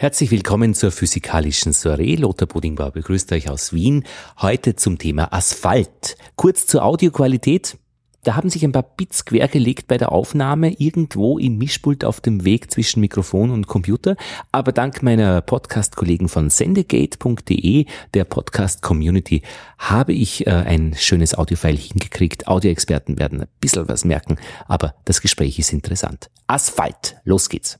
Herzlich willkommen zur physikalischen Soiree. Lothar Bodingbauer begrüßt euch aus Wien. Heute zum Thema Asphalt. Kurz zur Audioqualität. Da haben sich ein paar Bits quergelegt bei der Aufnahme, irgendwo im Mischpult auf dem Weg zwischen Mikrofon und Computer. Aber dank meiner Podcast-Kollegen von sendegate.de, der Podcast-Community, habe ich ein schönes Audiofile hingekriegt. Audioexperten werden ein bisschen was merken, aber das Gespräch ist interessant. Asphalt, los geht's.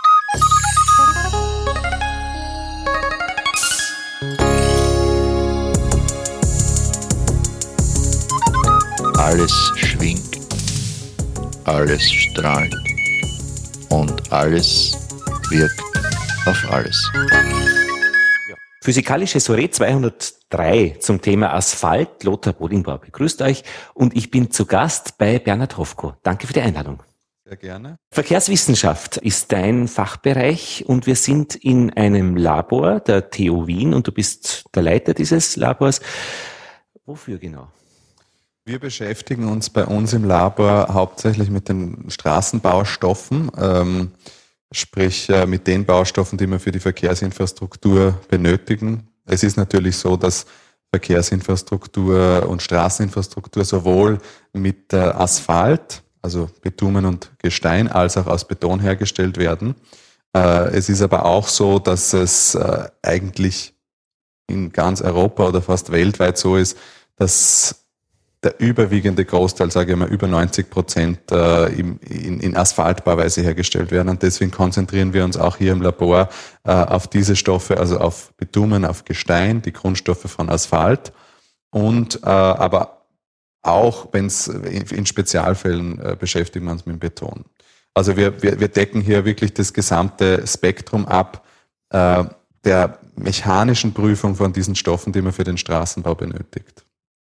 Alles schwingt, alles strahlt und alles wirkt auf alles. Physikalische Soiree 203 zum Thema Asphalt. Lothar Bodingbauer begrüßt euch und ich bin zu Gast bei Bernhard Hofko. Danke für die Einladung. Sehr gerne. Verkehrswissenschaft ist dein Fachbereich und wir sind in einem Labor der TU Wien und du bist der Leiter dieses Labors. Wofür genau? Wir beschäftigen uns bei uns im Labor hauptsächlich mit den Straßenbaustoffen, sprich mit den Baustoffen, die wir für die Verkehrsinfrastruktur benötigen. Es ist natürlich so, dass Verkehrsinfrastruktur und Straßeninfrastruktur sowohl mit Asphalt, also Bitumen und Gestein, als auch aus Beton hergestellt werden. Es ist aber auch so, dass es eigentlich in ganz Europa oder fast weltweit so ist, dass der überwiegende Großteil, sage ich mal, über 90% in Asphaltbauweise hergestellt werden. Und deswegen konzentrieren wir uns auch hier im Labor auf diese Stoffe, also auf Bitumen, auf Gestein, die Grundstoffe von Asphalt. Und aber auch, wenn es in Spezialfällen beschäftigen wir uns mit Beton. Also wir decken hier wirklich das gesamte Spektrum ab der mechanischen Prüfung von diesen Stoffen, die man für den Straßenbau benötigt.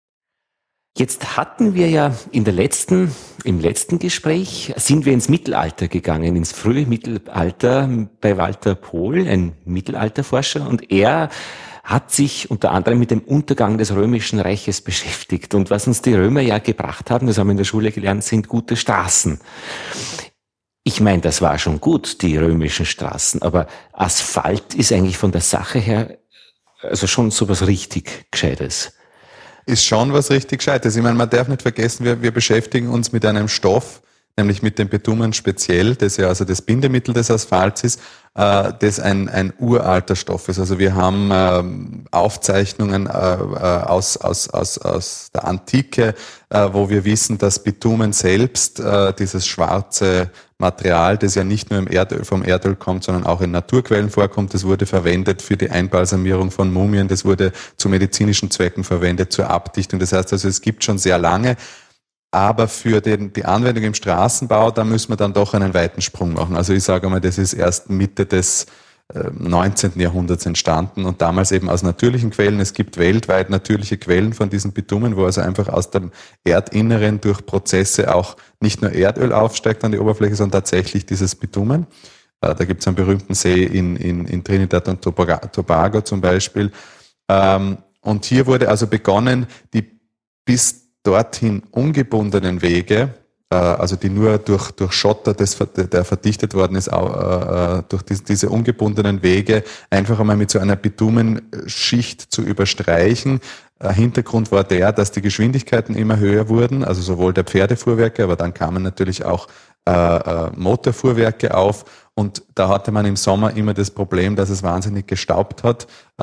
Jetzt hatten wir ja im letzten Gespräch, sind wir ins Mittelalter gegangen, ins frühe Mittelalter bei Walter Pohl, ein Mittelalterforscher, und er hat sich unter anderem mit dem Untergang des Römischen Reiches beschäftigt. Und was uns die Römer ja gebracht haben, das haben wir in der Schule gelernt, sind gute Straßen. Ich meine, das war schon gut, die römischen Straßen, aber Asphalt ist eigentlich von der Sache her also schon sowas richtig Gescheites. Ist schon was richtig Gescheites. Ich meine, man darf nicht vergessen, wir beschäftigen uns mit einem Stoff, nämlich mit dem Bitumen speziell, das ja also das Bindemittel des Asphalts ist, das ein uralter Stoff ist. Also wir haben Aufzeichnungen aus der Antike, wo wir wissen, dass Bitumen selbst, dieses schwarze Material, das ja nicht nur vom Erdöl kommt, sondern auch in Naturquellen vorkommt, das wurde verwendet für die Einbalsamierung von Mumien, das wurde zu medizinischen Zwecken verwendet, zur Abdichtung. Das heißt also, es gibt schon sehr lange. Aber für die Anwendung im Straßenbau, da müssen wir dann doch einen weiten Sprung machen. Also ich sage mal, das ist erst Mitte des 19. Jahrhunderts entstanden und damals eben aus natürlichen Quellen. Es gibt weltweit natürliche Quellen von diesen Bitumen, wo also einfach aus dem Erdinneren durch Prozesse auch nicht nur Erdöl aufsteigt an die Oberfläche, sondern tatsächlich dieses Bitumen. Da gibt es einen berühmten See in Trinidad und Tobago zum Beispiel. Und hier wurde also begonnen, die bis dorthin ungebundenen Wege, also die nur durch Schotter, der verdichtet worden ist, durch diese ungebundenen Wege einfach einmal mit so einer Bitumenschicht zu überstreichen. Hintergrund war der, dass die Geschwindigkeiten immer höher wurden, also sowohl der Pferdefuhrwerke, aber dann kamen natürlich auch Motorfuhrwerke auf und da hatte man im Sommer immer das Problem, dass es wahnsinnig gestaubt hat.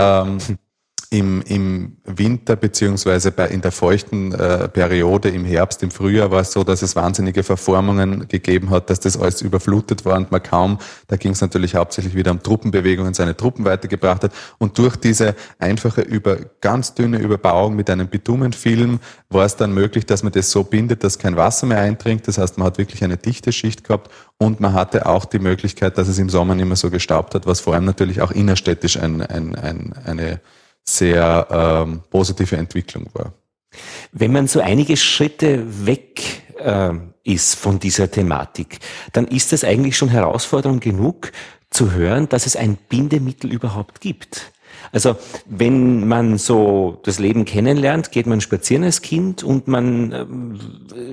Im Winter beziehungsweise in der feuchten Periode im Herbst, im Frühjahr war es so, dass es wahnsinnige Verformungen gegeben hat, dass das alles überflutet war und da ging es natürlich hauptsächlich wieder um Truppenbewegungen, seine Truppen weitergebracht hat und durch diese einfache ganz dünne Überbauung mit einem Bitumenfilm war es dann möglich, dass man das so bindet, dass kein Wasser mehr eindringt, das heißt, man hat wirklich eine dichte Schicht gehabt und man hatte auch die Möglichkeit, dass es im Sommer nicht mehr so gestaubt hat, was vor allem natürlich auch innerstädtisch eine sehr positive Entwicklung war. Wenn man so einige Schritte weg ist von dieser Thematik, dann ist das eigentlich schon Herausforderung genug zu hören, dass es ein Bindemittel überhaupt gibt. Also wenn man so das Leben kennenlernt, geht man spazieren als Kind und man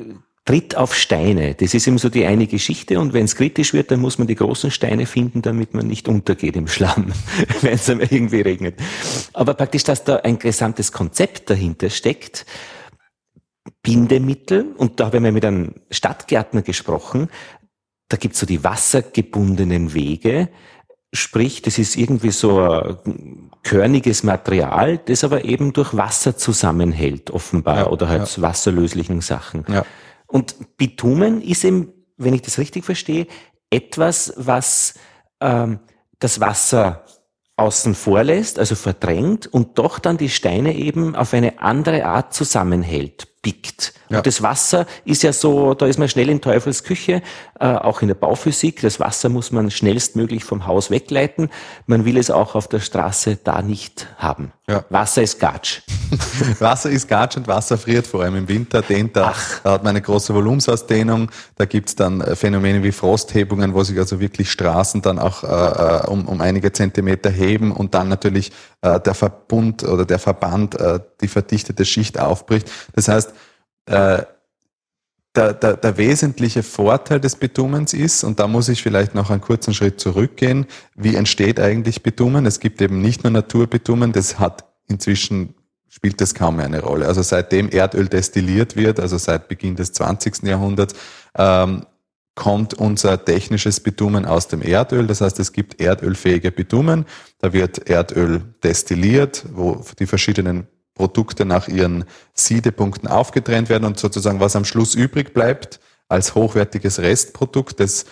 tritt auf Steine. Das ist eben so die eine Geschichte, und wenn es kritisch wird, dann muss man die großen Steine finden, damit man nicht untergeht im Schlamm, wenn es einmal irgendwie regnet. Aber praktisch, dass da ein gesamtes Konzept dahinter steckt, Bindemittel, und da habe ich mal mit einem Stadtgärtner gesprochen, da gibt's so die wassergebundenen Wege, sprich, das ist irgendwie so ein körniges Material, das aber eben durch Wasser zusammenhält, offenbar, Ja, oder halt wasserlöslichen Sachen. Ja. Und Bitumen ist eben, wenn ich das richtig verstehe, etwas, was das Wasser außen vor lässt, also verdrängt, und doch dann die Steine eben auf eine andere Art zusammenhält, pickt. Ja. Und das Wasser ist ja so, da ist man schnell in Teufels Küche, auch in der Bauphysik. Das Wasser muss man schnellstmöglich vom Haus wegleiten. Man will es auch auf der Straße da nicht haben. Ja. Wasser ist Gatsch. Wasser ist Gatsch und Wasser friert, vor allem im Winter. Da hat man eine große Volumensausdehnung. Da gibt's dann Phänomene wie Frosthebungen, wo sich also wirklich Straßen dann auch um einige Zentimeter heben und dann natürlich der Verband die verdichtete Schicht aufbricht. Das heißt, der wesentliche Vorteil des Bitumens ist, und da muss ich vielleicht noch einen kurzen Schritt zurückgehen, wie entsteht eigentlich Bitumen? Es gibt eben nicht nur Naturbitumen, das hat inzwischen spielt das kaum mehr eine Rolle. Also seitdem Erdöl destilliert wird, also seit Beginn des 20. Jahrhunderts, kommt unser technisches Bitumen aus dem Erdöl. Das heißt, es gibt erdölfähige Bitumen. Da wird Erdöl destilliert, wo die verschiedenen Produkte nach ihren Siedepunkten aufgetrennt werden, und sozusagen was am Schluss übrig bleibt als hochwertiges Restprodukt, das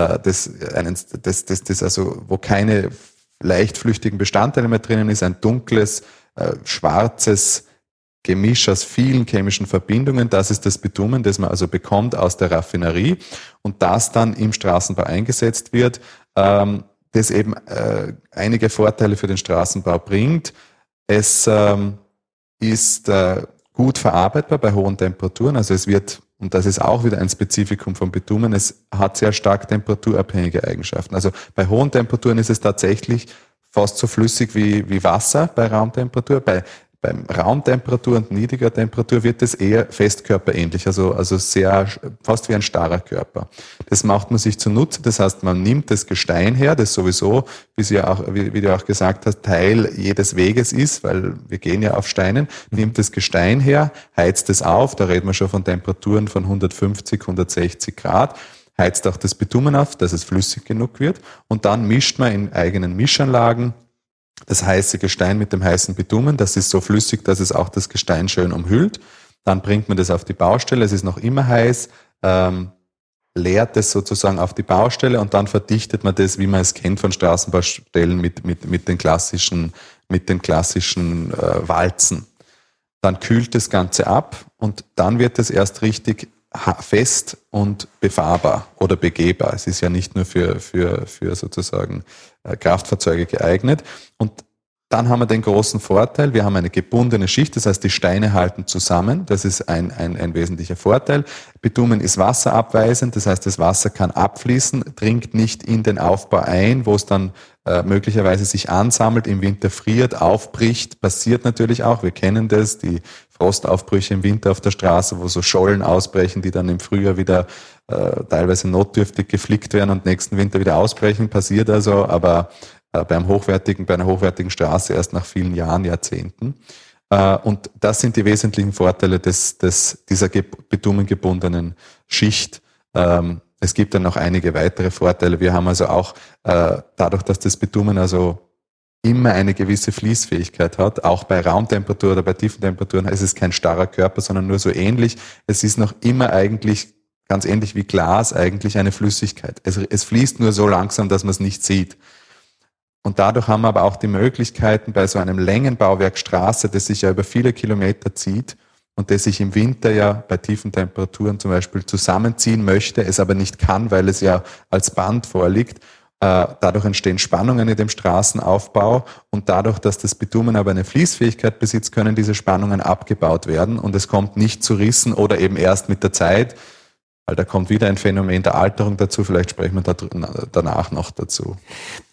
also, wo keine leichtflüchtigen Bestandteile mehr drinnen ist, ein dunkles, schwarzes Gemisch aus vielen chemischen Verbindungen. Das ist das Bitumen, das man also bekommt aus der Raffinerie und das dann im Straßenbau eingesetzt wird, das eben einige Vorteile für den Straßenbau bringt. Es ist gut verarbeitbar bei hohen Temperaturen, also es wird, und das ist auch wieder ein Spezifikum von Bitumen, es hat sehr stark temperaturabhängige Eigenschaften. Also bei hohen Temperaturen ist es tatsächlich fast so flüssig wie Wasser bei Raumtemperatur. Beim Raumtemperatur und niedriger Temperatur wird es eher festkörperähnlich, also sehr, fast wie ein starrer Körper. Das macht man sich zunutze, das heißt, man nimmt das Gestein her, das sowieso, wie du auch gesagt hast, Teil jedes Weges ist, weil wir gehen ja auf Steinen, nimmt das Gestein her, heizt es auf, da reden wir schon von Temperaturen von 150, 160 Grad, heizt auch das Bitumen auf, dass es flüssig genug wird, und dann mischt man in eigenen Mischanlagen das heiße Gestein mit dem heißen Bitumen. Das ist so flüssig, dass es auch das Gestein schön umhüllt. Dann bringt man das auf die Baustelle, es ist noch immer heiß, leert es sozusagen auf die Baustelle, und dann verdichtet man das, wie man es kennt von Straßenbaustellen, mit den klassischen Walzen. Dann kühlt das Ganze ab, und dann wird es erst richtig fest und befahrbar oder begehbar. Es ist ja nicht nur für sozusagen Kraftfahrzeuge geeignet. Und dann haben wir den großen Vorteil, wir haben eine gebundene Schicht, das heißt, die Steine halten zusammen. Das ist ein wesentlicher Vorteil. Bitumen ist wasserabweisend, das heißt, das Wasser kann abfließen, dringt nicht in den Aufbau ein, wo es dann möglicherweise sich ansammelt, im Winter friert, aufbricht, passiert natürlich auch. Wir kennen das, die Frostaufbrüche im Winter auf der Straße, wo so Schollen ausbrechen, die dann im Frühjahr wieder teilweise notdürftig geflickt werden und nächsten Winter wieder ausbrechen, passiert also, aber bei einer hochwertigen Straße erst nach vielen Jahren, Jahrzehnten. Und das sind die wesentlichen Vorteile dieser bitumengebundenen Schicht. Es gibt dann noch einige weitere Vorteile. Wir haben also auch dadurch, dass das Bitumen also immer eine gewisse Fließfähigkeit hat, auch bei Raumtemperatur oder bei tiefen Temperaturen, ist es kein starrer Körper, sondern nur so ähnlich. Es ist noch immer eigentlich ganz ähnlich wie Glas eigentlich eine Flüssigkeit. Es fließt nur so langsam, dass man es nicht sieht. Und dadurch haben wir aber auch die Möglichkeiten bei so einem Längenbauwerk Straße, das sich ja über viele Kilometer zieht und das sich im Winter ja bei tiefen Temperaturen zum Beispiel zusammenziehen möchte, es aber nicht kann, weil es ja als Band vorliegt. Dadurch entstehen Spannungen in dem Straßenaufbau, und dadurch, dass das Bitumen aber eine Fließfähigkeit besitzt, können diese Spannungen abgebaut werden, und es kommt nicht zu Rissen oder eben erst mit der Zeit, weil da kommt wieder ein Phänomen der Alterung dazu, vielleicht sprechen wir danach noch dazu.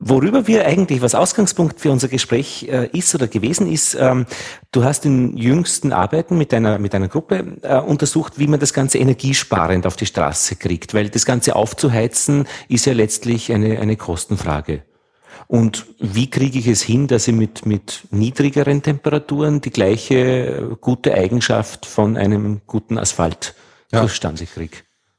Worüber wir eigentlich, was Ausgangspunkt für unser Gespräch ist oder gewesen ist, du hast in jüngsten Arbeiten mit einer Gruppe untersucht, wie man das Ganze energiesparend auf die Straße kriegt, weil das Ganze aufzuheizen ist ja letztlich eine Kostenfrage. Und wie kriege ich es hin, dass ich mit niedrigeren Temperaturen die gleiche gute Eigenschaft von einem guten Asphalt zustande kriege?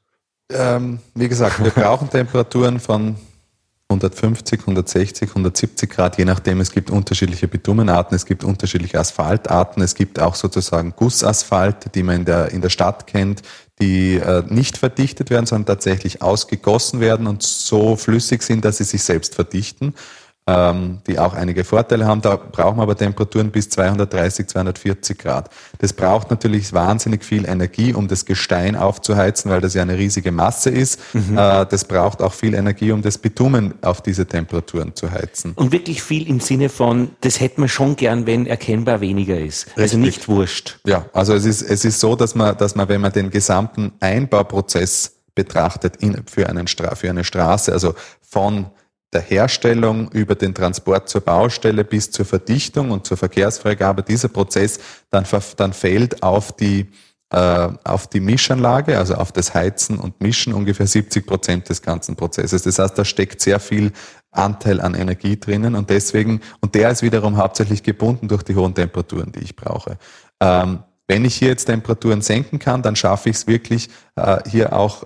Wie gesagt, wir brauchen Temperaturen von 150, 160, 170 Grad, je nachdem. Es gibt unterschiedliche Bitumenarten, es gibt unterschiedliche Asphaltarten, es gibt auch sozusagen Gussasphalte, die man in der Stadt kennt, die nicht verdichtet werden, sondern tatsächlich ausgegossen werden und so flüssig sind, dass sie sich selbst verdichten, die auch einige Vorteile haben. Da brauchen wir aber Temperaturen bis 230, 240 Grad. Das braucht natürlich wahnsinnig viel Energie, um das Gestein aufzuheizen, weil das ja eine riesige Masse ist. Das braucht auch viel Energie, um das Bitumen auf diese Temperaturen zu heizen. Und wirklich viel im Sinne von, das hätte man schon gern, wenn erkennbar weniger ist. Richtig. Also nicht wurscht. Ja, also es ist so, dass man, wenn man den gesamten Einbauprozess betrachtet für eine Straße, also von der Herstellung über den Transport zur Baustelle bis zur Verdichtung und zur Verkehrsfreigabe, dieser Prozess dann fällt auf die Mischanlage, also auf das Heizen und Mischen, ungefähr 70% des ganzen Prozesses. Das heißt, da steckt sehr viel Anteil an Energie drinnen und der ist wiederum hauptsächlich gebunden durch die hohen Temperaturen, die ich brauche. Wenn ich hier jetzt Temperaturen senken kann, dann schaffe ich es wirklich, hier auch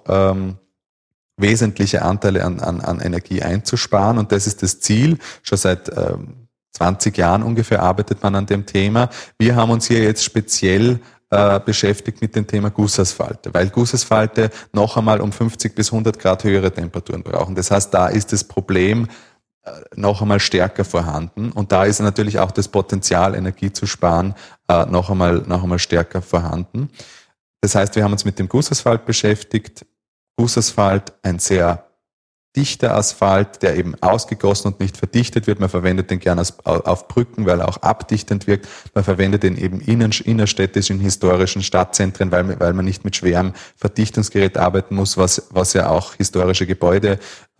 wesentliche Anteile an Energie einzusparen. Und das ist das Ziel. Schon seit 20 Jahren ungefähr arbeitet man an dem Thema. Wir haben uns hier jetzt speziell beschäftigt mit dem Thema Gussasphalte, weil Gussasphalte noch einmal um 50 bis 100 Grad höhere Temperaturen brauchen. Das heißt, da ist das Problem noch einmal stärker vorhanden. Und da ist natürlich auch das Potenzial, Energie zu sparen, noch einmal stärker vorhanden. Das heißt, wir haben uns mit dem Gussasphalt beschäftigt. Gussasphalt, ein sehr dichter Asphalt, der eben ausgegossen und nicht verdichtet wird. Man verwendet den gerne auf Brücken, weil er auch abdichtend wirkt. Man verwendet den eben innerstädtisch in historischen Stadtzentren, weil man nicht mit schwerem Verdichtungsgerät arbeiten muss, was ja auch historische Gebäude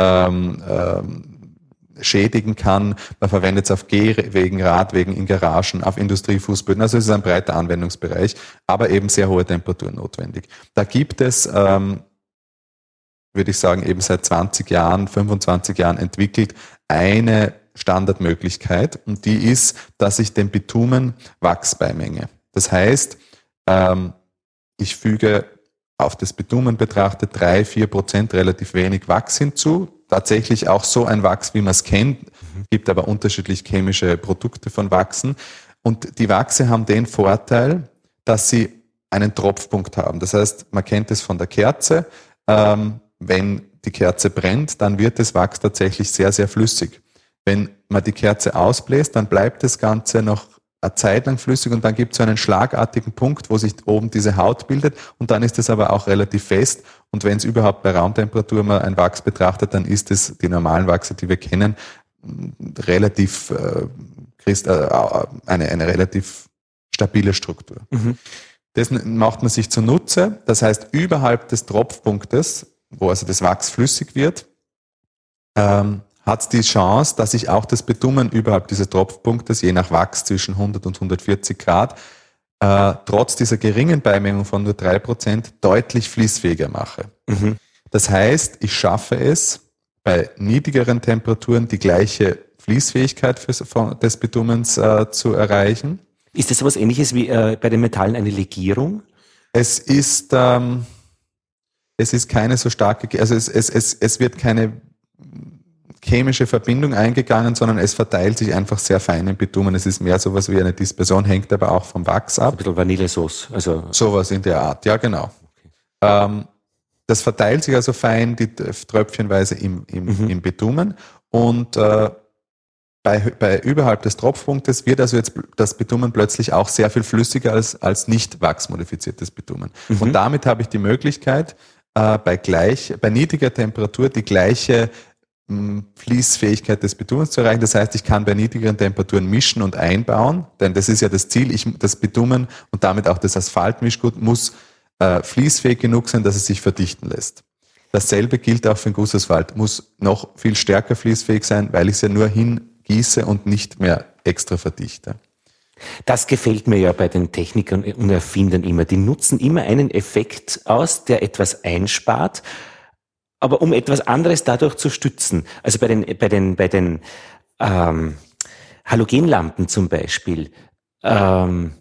schädigen kann. Man verwendet es auf Gehwegen, Radwegen, in Garagen, auf Industriefußböden. Also es ist ein breiter Anwendungsbereich, aber eben sehr hohe Temperaturen notwendig. Da gibt es würde ich sagen, eben seit 20 Jahren, 25 Jahren entwickelt, eine Standardmöglichkeit und die ist, dass ich dem Bitumen Wachs beimenge. Das heißt, ich füge auf das Bitumen betrachtet 3-4% relativ wenig Wachs hinzu. Tatsächlich auch so ein Wachs, wie man es kennt, gibt aber unterschiedlich chemische Produkte von Wachsen. Und die Wachse haben den Vorteil, dass sie einen Tropfpunkt haben. Das heißt, man kennt es von der Kerze, wenn die Kerze brennt, dann wird das Wachs tatsächlich sehr, sehr flüssig. Wenn man die Kerze ausbläst, dann bleibt das Ganze noch eine Zeit lang flüssig und dann gibt es so einen schlagartigen Punkt, wo sich oben diese Haut bildet und dann ist es aber auch relativ fest und wenn es überhaupt bei Raumtemperatur mal ein Wachs betrachtet, dann ist es die normalen Wachse, die wir kennen, relativ eine relativ stabile Struktur. Das macht man sich zunutze, das heißt überhalb des Tropfpunktes, wo also das Wachs flüssig wird, hat es die Chance, dass ich auch das Bitumen überhalb dieses Tropfpunktes, je nach Wachs zwischen 100 und 140 Grad, trotz dieser geringen Beimengung von nur 3% deutlich fließfähiger mache. Das heißt, ich schaffe es, bei niedrigeren Temperaturen die gleiche Fließfähigkeit des Bitumens zu erreichen. Ist das so etwas Ähnliches wie bei den Metallen eine Legierung? Es ist keine so starke, also es wird keine chemische Verbindung eingegangen, sondern es verteilt sich einfach sehr fein im Bitumen. Es ist mehr sowas wie eine Dispersion, hängt aber auch vom Wachs ab. Ein bisschen Vanillesauce. Also sowas in der Art, ja genau. Okay. Das verteilt sich also fein, die tröpfchenweise im Bitumen und bei überhalb des Tropfpunktes wird also jetzt das Bitumen plötzlich auch sehr viel flüssiger als nicht wachsmodifiziertes Bitumen. Und damit habe ich die Möglichkeit, bei niedriger Temperatur die gleiche Fließfähigkeit des Bitumens zu erreichen. Das heißt, ich kann bei niedrigeren Temperaturen mischen und einbauen, denn das ist ja das Ziel. Das Bitumen und damit auch das Asphaltmischgut muss fließfähig genug sein, dass es sich verdichten lässt. Dasselbe gilt auch für den Gussasphalt. Muss noch viel stärker fließfähig sein, weil ich es ja nur hingieße und nicht mehr extra verdichte. Das gefällt mir ja bei den Technikern und Erfindern immer. Die nutzen immer einen Effekt aus, der etwas einspart, aber um etwas anderes dadurch zu stützen. Also bei den Halogenlampen zum Beispiel. Ich kann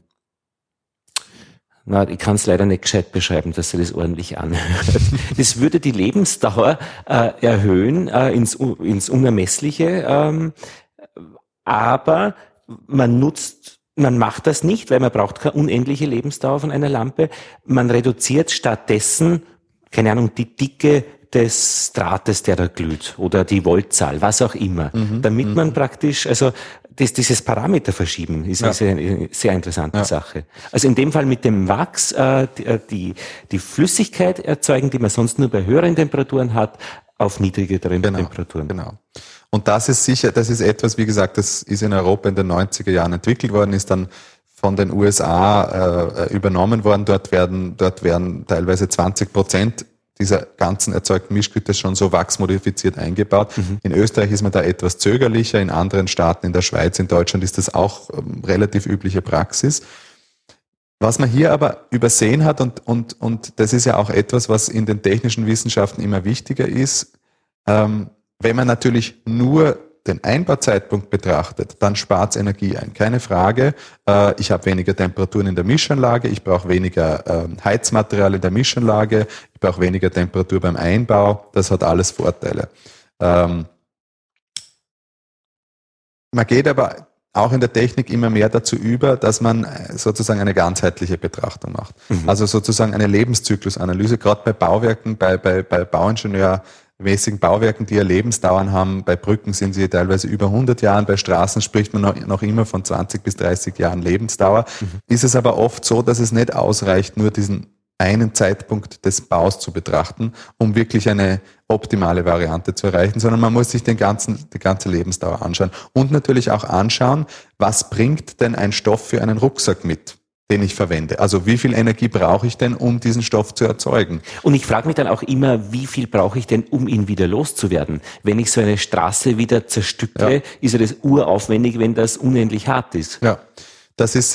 es leider nicht gescheit beschreiben, dass sie das ordentlich anhört. Das würde die Lebensdauer erhöhen ins Unermessliche, aber man macht das nicht, weil man braucht keine unendliche Lebensdauer von einer Lampe. Man reduziert stattdessen, keine Ahnung, die Dicke des Drahtes, der da glüht, oder die Voltzahl, was auch immer, damit man praktisch, also dieses Parameter verschieben ist eine sehr interessante Sache. Also in dem Fall mit dem Wachs die Flüssigkeit erzeugen, die man sonst nur bei höheren Temperaturen hat, auf niedrigeren Temperaturen. Genau. Und das ist etwas, wie gesagt, das ist in Europa in den 90er Jahren entwickelt worden, ist dann von den USA übernommen worden. Dort werden teilweise 20% dieser ganzen erzeugten Mischgüter schon so wachsmodifiziert eingebaut. In Österreich ist man da etwas zögerlicher, in anderen Staaten, in der Schweiz, in Deutschland ist das auch relativ übliche Praxis. Was man hier aber übersehen hat, und das ist ja auch etwas, was in den technischen Wissenschaften immer wichtiger ist, wenn man natürlich nur den Einbauzeitpunkt betrachtet, dann spart es Energie ein. Keine Frage, ich habe weniger Temperaturen in der Mischanlage, ich brauche weniger Heizmaterial in der Mischanlage, ich brauche weniger Temperatur beim Einbau, das hat alles Vorteile. Man geht aber auch in der Technik immer mehr dazu über, dass man sozusagen eine ganzheitliche Betrachtung macht. Also sozusagen eine Lebenszyklusanalyse, gerade bei Bauwerken, bei bauingenieurmäßigen Bauwerken, die ja Lebensdauern haben. Bei Brücken sind sie teilweise über 100 Jahren, bei Straßen spricht man noch immer von 20 bis 30 Jahren Lebensdauer. Ist es aber oft so, dass es nicht ausreicht, nur diesen einen Zeitpunkt des Baus zu betrachten, um wirklich eine optimale Variante zu erreichen, sondern man muss sich die ganze Lebensdauer anschauen und natürlich auch anschauen, was bringt denn ein Stoff für einen Rucksack mit, den ich verwende. Also wie viel Energie brauche ich denn, um diesen Stoff zu erzeugen? Und ich frage mich dann auch immer, wie viel brauche ich denn, um ihn wieder loszuwerden? Wenn ich so eine Straße wieder zerstücke, ist ja das uraufwendig, wenn das unendlich hart ist. Ja, das ist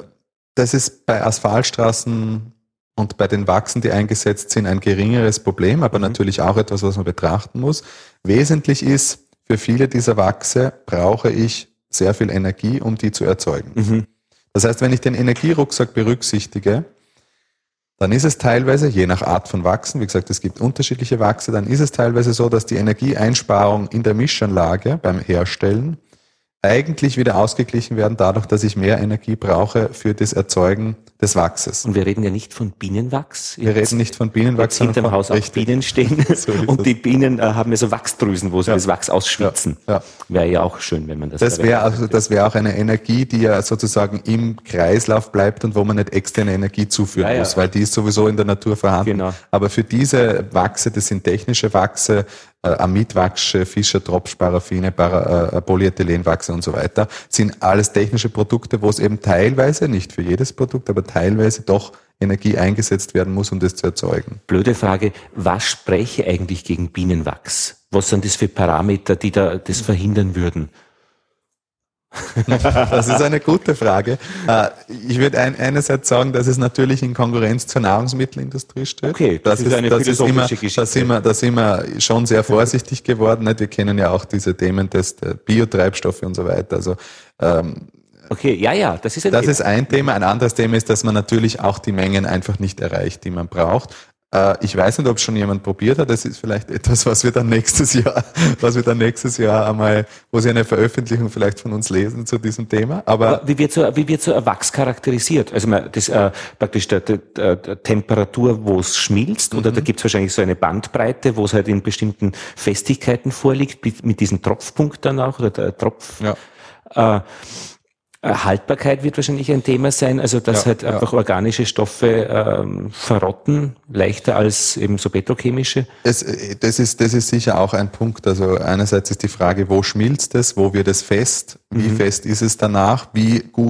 bei Asphaltstraßen und bei den Wachsen, die eingesetzt sind, ein geringeres Problem, aber natürlich auch etwas, was man betrachten muss. Wesentlich ist, für viele dieser Wachse brauche ich sehr viel Energie, um die zu erzeugen. Das heißt, wenn ich den Energierucksack berücksichtige, dann ist es teilweise, je nach Art von Wachsen, wie gesagt, es gibt unterschiedliche Wachse, dann ist es teilweise so, dass die Energieeinsparung in der Mischanlage beim Herstellen eigentlich wieder ausgeglichen werden, dadurch, dass ich mehr Energie brauche für das Erzeugen des Wachses. Und wir reden ja nicht von Bienenwachs. Wir reden nicht von Bienenwachs, sondern hinterm Haus auch Bienen stehen. So und die Bienen haben ja so Wachsdrüsen, wo sie das Wachs ausschwitzen. Wäre ja auch schön, wenn man das... Das wäre auch eine Energie, die ja sozusagen im Kreislauf bleibt und wo man nicht externe Energie zuführen muss, weil die ist sowieso in der Natur vorhanden. Genau. Aber für diese Wachse, das sind technische Wachse, Amidwachse, Fischer, Tropsch, Paraffine, Polyethylenwachse und so weiter, sind alles technische Produkte, wo es eben teilweise, nicht für jedes Produkt, aber teilweise doch Energie eingesetzt werden muss, um das zu erzeugen. Blöde Frage, was spreche eigentlich gegen Bienenwachs? Was sind das für Parameter, die da das verhindern würden? Das ist eine gute Frage. Ich würde einerseits sagen, dass es natürlich in Konkurrenz zur Nahrungsmittelindustrie steht. Okay, das ist eine philosophische Geschichte. Da sind wir schon sehr vorsichtig geworden. Wir kennen ja auch diese Themen des Biotreibstoffe und so weiter. Also okay, das ist das ist ein Thema. Ein anderes Thema ist, dass man natürlich auch die Mengen einfach nicht erreicht, die man braucht. Ich weiß nicht, ob es schon jemand probiert hat. Das ist vielleicht etwas, was wir dann nächstes Jahr einmal, wo Sie eine Veröffentlichung vielleicht von uns lesen zu diesem Thema. Aber wie wird so ein Wachs charakterisiert? Also das praktisch der Temperatur, wo es schmilzt, oder da gibt es wahrscheinlich so eine Bandbreite, wo es halt in bestimmten Festigkeiten vorliegt, mit diesem Tropfpunkt dann auch, oder der Tropf. Haltbarkeit wird wahrscheinlich ein Thema sein, also dass einfach organische Stoffe verrotten, leichter als eben so petrochemische. Das ist sicher auch ein Punkt. Also einerseits ist die Frage, wo schmilzt es, wo wird es fest, wie fest ist es danach, wie gut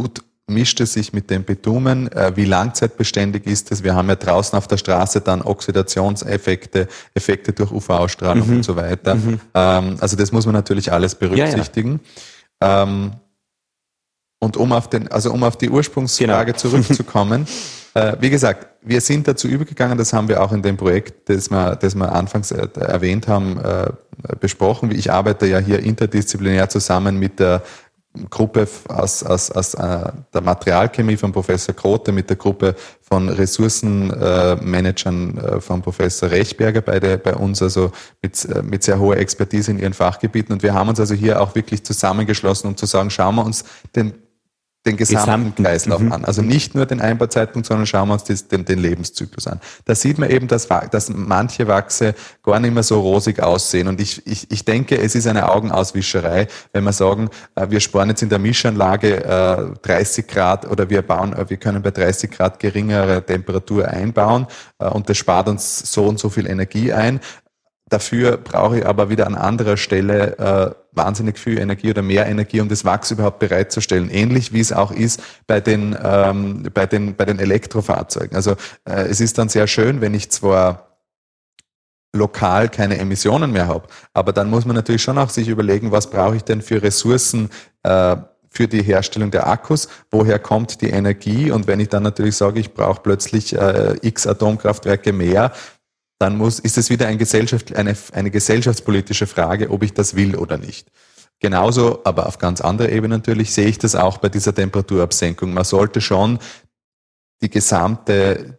mischt es sich mit dem Bitumen? Wie langzeitbeständig ist es? Wir haben ja draußen auf der Straße dann Oxidationseffekte, Effekte durch UV-Strahlung und so weiter. Also das muss man natürlich alles berücksichtigen. Ja, ja. Und um auf die Ursprungsfrage zurückzukommen, wie gesagt, wir sind dazu übergegangen, das haben wir auch in dem Projekt, das wir anfangs erwähnt haben, besprochen. Ich arbeite ja hier interdisziplinär zusammen mit der Gruppe aus der Materialchemie von Professor Grote, mit der Gruppe von Ressourcenmanagern von Professor Rechberger, beide bei uns, also mit sehr hoher Expertise in ihren Fachgebieten. Und wir haben uns also hier auch wirklich zusammengeschlossen, um zu sagen, schauen wir uns den gesamten Kreislauf an. Also nicht nur den Einbauzeitpunkt, sondern schauen wir uns den Lebenszyklus an. Da sieht man eben, dass manche Wachse gar nicht mehr so rosig aussehen. Und ich denke, es ist eine Augenauswischerei, wenn wir sagen, wir sparen jetzt in der Mischanlage 30 Grad oder wir können bei 30 Grad geringere Temperatur einbauen und das spart uns so und so viel Energie ein. Dafür brauche ich aber wieder an anderer Stelle wahnsinnig viel Energie oder mehr Energie, um das Wachs überhaupt bereitzustellen. Ähnlich wie es auch ist bei den Elektrofahrzeugen. Also es ist dann sehr schön, wenn ich zwar lokal keine Emissionen mehr habe, aber dann muss man natürlich schon auch sich überlegen, was brauche ich denn für Ressourcen für die Herstellung der Akkus, woher kommt die Energie? Und wenn ich dann natürlich sage, ich brauche plötzlich x Atomkraftwerke mehr, dann ist es wieder eine gesellschaftspolitische Frage, ob ich das will oder nicht. Genauso, aber auf ganz anderer Ebene natürlich, sehe ich das auch bei dieser Temperaturabsenkung. Man sollte schon den gesamten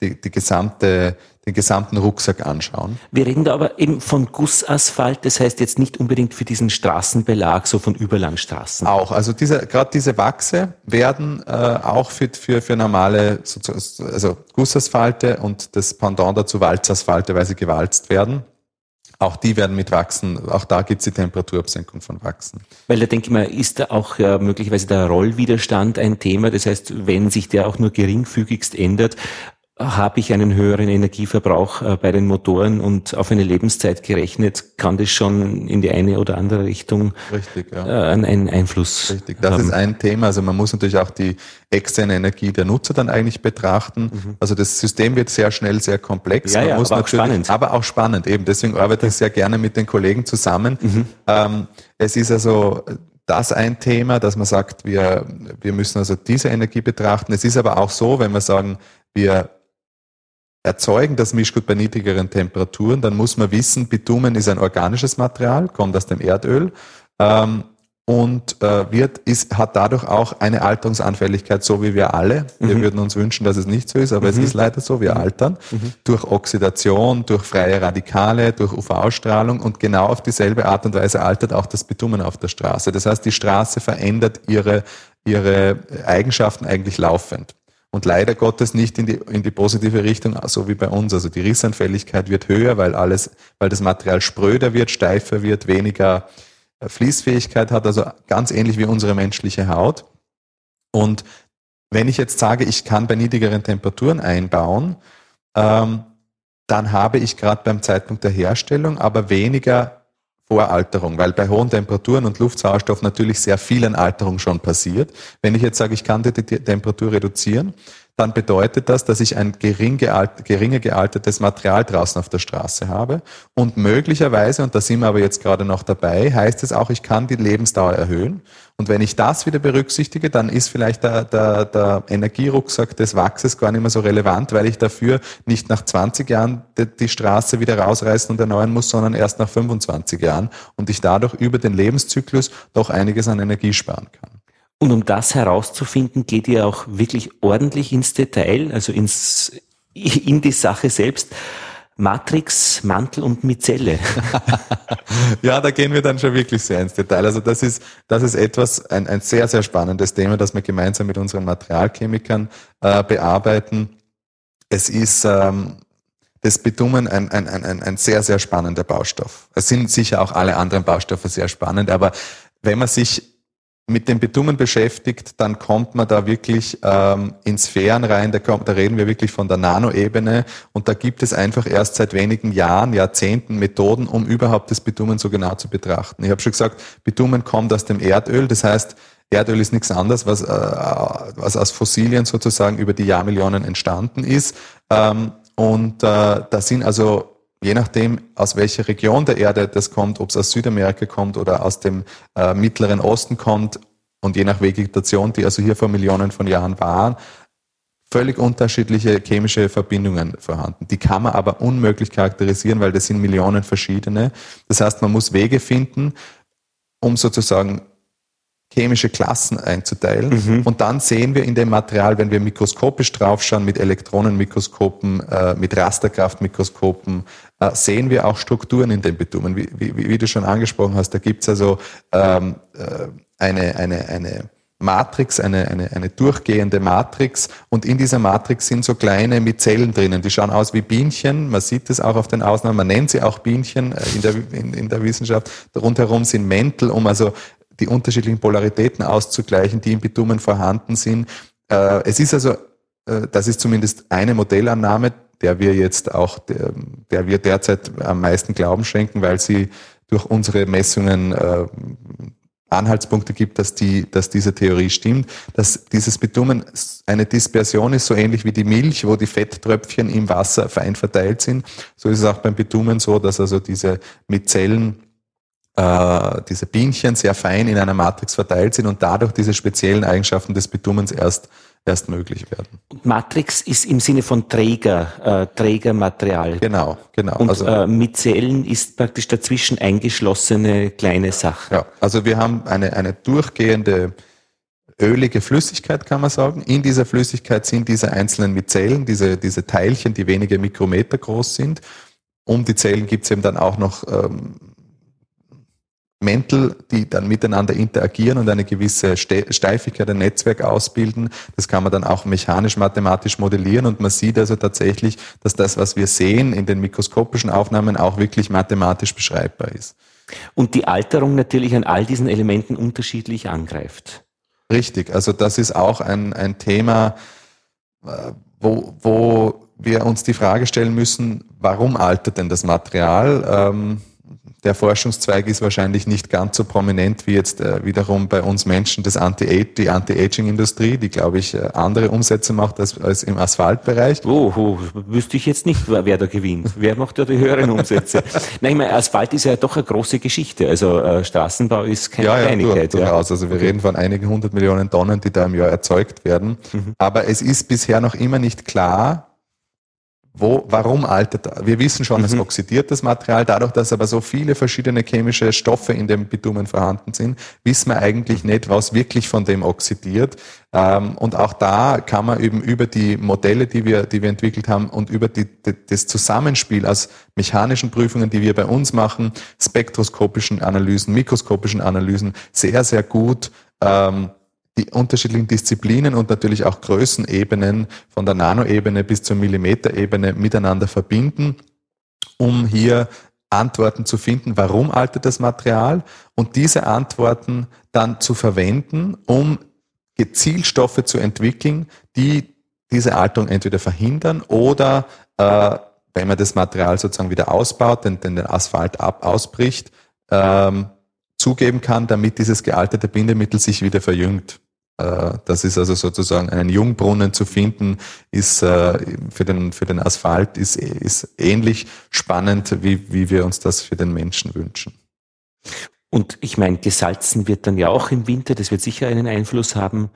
Rucksack anschauen. Wir reden da aber eben von Gussasphalt, das heißt jetzt nicht unbedingt für diesen Straßenbelag, so von Überlandstraßen. Auch, also gerade diese Wachse werden auch für normale, also Gussasphalte und das Pendant dazu Walzasphalte, weil sie gewalzt werden. Auch die werden mit Wachsen, auch da gibt es die Temperaturabsenkung von Wachsen. Weil da denke ich mal, ist da auch möglicherweise der Rollwiderstand ein Thema, das heißt, wenn sich der auch nur geringfügigst ändert, habe ich einen höheren Energieverbrauch bei den Motoren und auf eine Lebenszeit gerechnet, kann das schon in die eine oder andere Richtung einen Einfluss haben. Das ist ein Thema. Also man muss natürlich auch die externe Energie der Nutzer dann eigentlich betrachten. Also das System wird sehr schnell sehr komplex. Aber auch spannend. Eben deswegen arbeite ich sehr gerne mit den Kollegen zusammen. Es ist also das ein Thema, dass man sagt, wir müssen also diese Energie betrachten. Es ist aber auch so, wenn wir sagen, wir erzeugen das Mischgut bei niedrigeren Temperaturen, dann muss man wissen, Bitumen ist ein organisches Material, kommt aus dem Erdöl und hat dadurch auch eine Alterungsanfälligkeit, so wie wir alle. Wir würden uns wünschen, dass es nicht so ist, aber es ist leider so, wir altern durch Oxidation, durch freie Radikale, durch UV-Strahlung und genau auf dieselbe Art und Weise altert auch das Bitumen auf der Straße. Das heißt, die Straße verändert ihre Eigenschaften eigentlich laufend. Und leider Gottes nicht in die positive Richtung, so wie bei uns. Also die Rissanfälligkeit wird höher, weil das Material spröder wird, steifer wird, weniger Fließfähigkeit hat, also ganz ähnlich wie unsere menschliche Haut. Und wenn ich jetzt sage, ich kann bei niedrigeren Temperaturen einbauen, dann habe ich gerade beim Zeitpunkt der Herstellung aber weniger Voralterung, weil bei hohen Temperaturen und Luftsauerstoff natürlich sehr viel an Alterung schon passiert. Wenn ich jetzt sage, ich kann die Temperatur reduzieren, dann bedeutet das, dass ich ein geringer gealtertes Material draußen auf der Straße habe und möglicherweise, und da sind wir aber jetzt gerade noch dabei, heißt es auch, ich kann die Lebensdauer erhöhen. Und wenn ich das wieder berücksichtige, dann ist vielleicht der Energierucksack des Wachses gar nicht mehr so relevant, weil ich dafür nicht nach 20 Jahren die Straße wieder rausreißen und erneuern muss, sondern erst nach 25 Jahren und ich dadurch über den Lebenszyklus doch einiges an Energie sparen kann. Und um das herauszufinden, geht ihr auch wirklich ordentlich ins Detail, also in die Sache selbst. Matrix, Mantel und Mizelle. Ja, da gehen wir dann schon wirklich sehr ins Detail. Also das ist etwas, ein sehr, sehr spannendes Thema, das wir gemeinsam mit unseren Materialchemikern bearbeiten. Es ist das Bitumen ein sehr, sehr spannender Baustoff. Es sind sicher auch alle anderen Baustoffe sehr spannend, aber wenn man sich mit dem Bitumen beschäftigt, dann kommt man da wirklich in Sphären rein, da reden wir wirklich von der Nanoebene und da gibt es einfach erst seit wenigen Jahren, Jahrzehnten Methoden, um überhaupt das Bitumen so genau zu betrachten. Ich habe schon gesagt, Bitumen kommt aus dem Erdöl, das heißt, Erdöl ist nichts anderes, was aus Fossilien sozusagen über die Jahrmillionen entstanden ist. Da sind also, je nachdem, aus welcher Region der Erde das kommt, ob es aus Südamerika kommt oder aus dem Mittleren Osten kommt und je nach Vegetation, die also hier vor Millionen von Jahren waren, völlig unterschiedliche chemische Verbindungen vorhanden. Die kann man aber unmöglich charakterisieren, weil das sind Millionen verschiedene. Das heißt, man muss Wege finden, um sozusagen chemische Klassen einzuteilen. Und dann sehen wir in dem Material, wenn wir mikroskopisch draufschauen, mit Elektronenmikroskopen, mit Rasterkraftmikroskopen, sehen wir auch Strukturen in den Bitumen. Wie du schon angesprochen hast, da gibt's also eine Matrix, eine durchgehende Matrix, und in dieser Matrix sind so kleine Mizellen drinnen, die schauen aus wie Bienchen, man sieht es auch auf den Ausnahmen, man nennt sie auch Bienchen in der Wissenschaft, rundherum sind Mäntel, um also die unterschiedlichen Polaritäten auszugleichen, die im Bitumen vorhanden sind. Es ist also, das ist zumindest eine Modellannahme, der wir derzeit am meisten Glauben schenken, weil sie durch unsere Messungen Anhaltspunkte gibt, dass diese Theorie stimmt, dass dieses Bitumen eine Dispersion ist, so ähnlich wie die Milch, wo die Fetttröpfchen im Wasser fein verteilt sind. So ist es auch beim Bitumen so, dass also diese Mizellen, diese Bienchen sehr fein in einer Matrix verteilt sind und dadurch diese speziellen Eigenschaften des Bitumens erst möglich werden. Matrix ist im Sinne von Trägermaterial. Genau. Und also, Mizellen ist praktisch dazwischen eingeschlossene kleine Sache. Ja, also wir haben eine durchgehende ölige Flüssigkeit, kann man sagen. In dieser Flüssigkeit sind diese einzelnen Mizellen, diese Teilchen, die wenige Mikrometer groß sind. Um die Zellen gibt es eben dann auch noch Mäntel, die dann miteinander interagieren und eine gewisse Steifigkeit, ein Netzwerk ausbilden. Das kann man dann auch mechanisch-mathematisch modellieren, und man sieht also tatsächlich, dass das, was wir sehen in den mikroskopischen Aufnahmen, auch wirklich mathematisch beschreibbar ist. Und die Alterung natürlich an all diesen Elementen unterschiedlich angreift. Richtig, also das ist auch ein Thema, wo wir uns die Frage stellen müssen, warum altert denn das Material? Der Forschungszweig ist wahrscheinlich nicht ganz so prominent wie jetzt wiederum bei uns Menschen die Anti-Aging-Industrie, die, glaube ich, andere Umsätze macht als im Asphaltbereich. Wüsste ich jetzt nicht, wer da gewinnt. Wer macht da die höheren Umsätze? Nein, ich meine, Asphalt ist ja doch eine große Geschichte. Also Straßenbau ist keine Kleinigkeit. Durchaus. Also wir reden von einigen 100 Millionen Tonnen, die da im Jahr erzeugt werden. Aber es ist bisher noch immer nicht klar, warum altert? Wir wissen schon, es oxidiert das Material. Dadurch, dass aber so viele verschiedene chemische Stoffe in dem Bitumen vorhanden sind, wissen wir eigentlich nicht, was wirklich von dem oxidiert. Und auch da kann man eben über die Modelle, die wir entwickelt haben, und über das Zusammenspiel aus mechanischen Prüfungen, die wir bei uns machen, spektroskopischen Analysen, mikroskopischen Analysen, sehr, sehr gut die unterschiedlichen Disziplinen und natürlich auch Größenebenen von der Nanoebene bis zur Millimeterebene miteinander verbinden, um hier Antworten zu finden, warum altert das Material, und diese Antworten dann zu verwenden, um gezielt Stoffe zu entwickeln, die diese Alterung entweder verhindern oder, wenn man das Material sozusagen wieder ausbaut, den Asphalt ausbricht, zugeben kann, damit dieses gealterte Bindemittel sich wieder verjüngt. Das ist also sozusagen, einen Jungbrunnen zu finden, ist für den Asphalt ist ähnlich spannend, wie wir uns das für den Menschen wünschen. Und ich meine, gesalzen wird dann ja auch im Winter, das wird sicher einen Einfluss haben.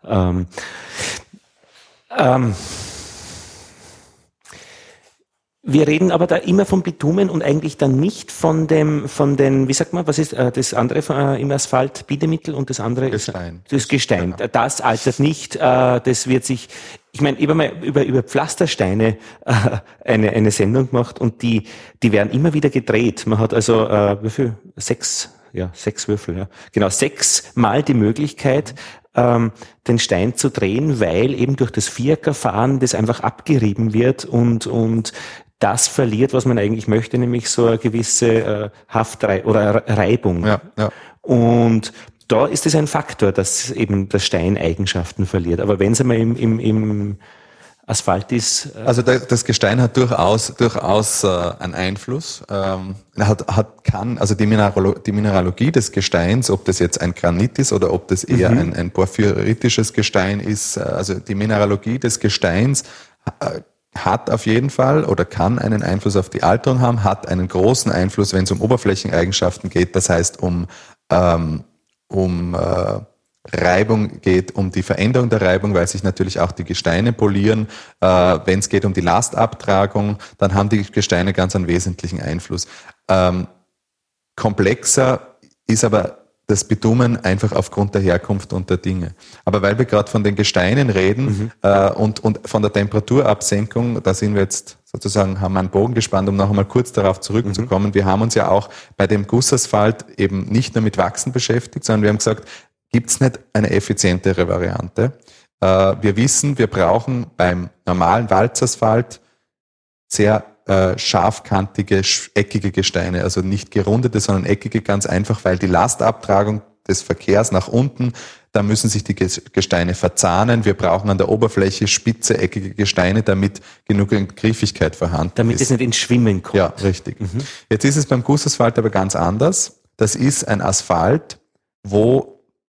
Wir reden aber da immer vom Bitumen und eigentlich dann nicht von den, wie sagt man, was ist das andere im Asphalt, Bindemittel, und das andere Gestein. Das Gestein. Genau. Das altert nicht, das wird sich, ich meine, ich habe mal über Pflastersteine eine Sendung gemacht, und die werden immer wieder gedreht. Man hat also, wie viel? 6 Würfel, ja. Genau, 6-mal die Möglichkeit, den Stein zu drehen, weil eben durch das Viereckerfahren das einfach abgerieben wird und das verliert, was man eigentlich möchte, nämlich so eine gewisse Reibung. Ja. Und da ist es ein Faktor, dass eben der Stein Eigenschaften verliert. Aber wenn es einmal Asphalt ist. Also das Gestein hat durchaus einen Einfluss. Also die Mineralogie des Gesteins, ob das jetzt ein Granit ist oder ob das eher ein porphyritisches Gestein ist, also die Mineralogie des Gesteins hat auf jeden Fall oder kann einen Einfluss auf die Alterung haben, hat einen großen Einfluss, wenn es um Oberflächeneigenschaften geht, das heißt um Reibung geht, um die Veränderung der Reibung, weil sich natürlich auch die Gesteine polieren. Wenn es geht um die Lastabtragung, dann haben die Gesteine ganz einen wesentlichen Einfluss. Komplexer ist aber das Bitumen einfach aufgrund der Herkunft und der Dinge. Aber weil wir gerade von den Gesteinen reden und von der Temperaturabsenkung, da sind wir jetzt sozusagen, haben wir einen Bogen gespannt, um noch einmal kurz darauf zurückzukommen. Wir haben uns ja auch bei dem Gussasphalt eben nicht nur mit Wachsen beschäftigt, sondern wir haben gesagt, gibt es nicht eine effizientere Variante? Wir wissen, wir brauchen beim normalen Walzasphalt sehr scharfkantige, eckige Gesteine, also nicht gerundete, sondern eckige, ganz einfach, weil die Lastabtragung des Verkehrs nach unten, da müssen sich die Gesteine verzahnen. Wir brauchen an der Oberfläche spitze, eckige Gesteine, damit genug Griffigkeit vorhanden ist. Damit es nicht ins Schwimmen kommt. Ja, richtig. Jetzt ist es beim Gussasphalt aber ganz anders. Das ist ein Asphalt, wo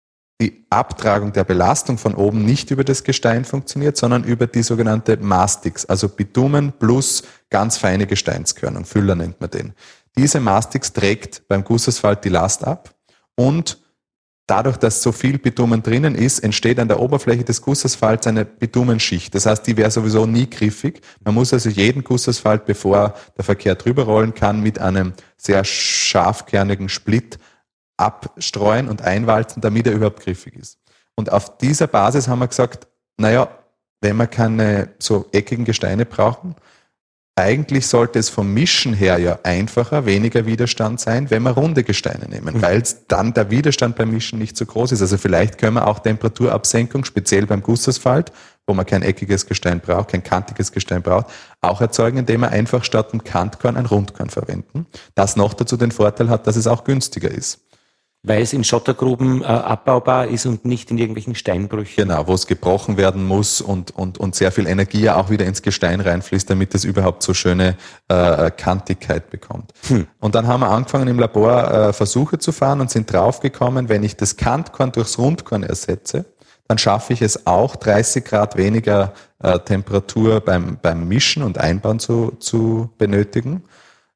die Abtragung der Belastung von oben nicht über das Gestein funktioniert, sondern über die sogenannte Mastix, also Bitumen plus ganz feine Gesteinskörnung, Füller nennt man den. Diese Mastix trägt beim Gussasphalt die Last ab und dadurch, dass so viel Bitumen drinnen ist, entsteht an der Oberfläche des Gussasphalts eine Bitumenschicht. Das heißt, die wäre sowieso nie griffig. Man muss also jeden Gussasphalt, bevor der Verkehr drüber rollen kann, mit einem sehr scharfkernigen Split abstreuen und einwalzen, damit er überhaupt griffig ist. Und auf dieser Basis haben wir gesagt, naja, wenn wir keine so eckigen Gesteine brauchen, eigentlich sollte es vom Mischen her ja einfacher, weniger Widerstand sein, wenn wir runde Gesteine nehmen, weil dann der Widerstand beim Mischen nicht so groß ist. Also vielleicht können wir auch Temperaturabsenkung, speziell beim Gussasphalt, wo man kein eckiges Gestein braucht, kein kantiges Gestein braucht, auch erzeugen, indem wir einfach statt einem Kantkorn ein Rundkorn verwenden. Das noch dazu den Vorteil hat, dass es auch günstiger ist. Weil es in Schottergruben abbaubar ist und nicht in irgendwelchen Steinbrüchen. Genau, wo es gebrochen werden muss und sehr viel Energie auch wieder ins Gestein reinfließt, damit es überhaupt so schöne Kantigkeit bekommt. Und dann haben wir angefangen im Labor Versuche zu fahren und sind draufgekommen, wenn ich das Kantkorn durchs Rundkorn ersetze, dann schaffe ich es auch 30 Grad weniger Temperatur beim Mischen und Einbauen zu benötigen.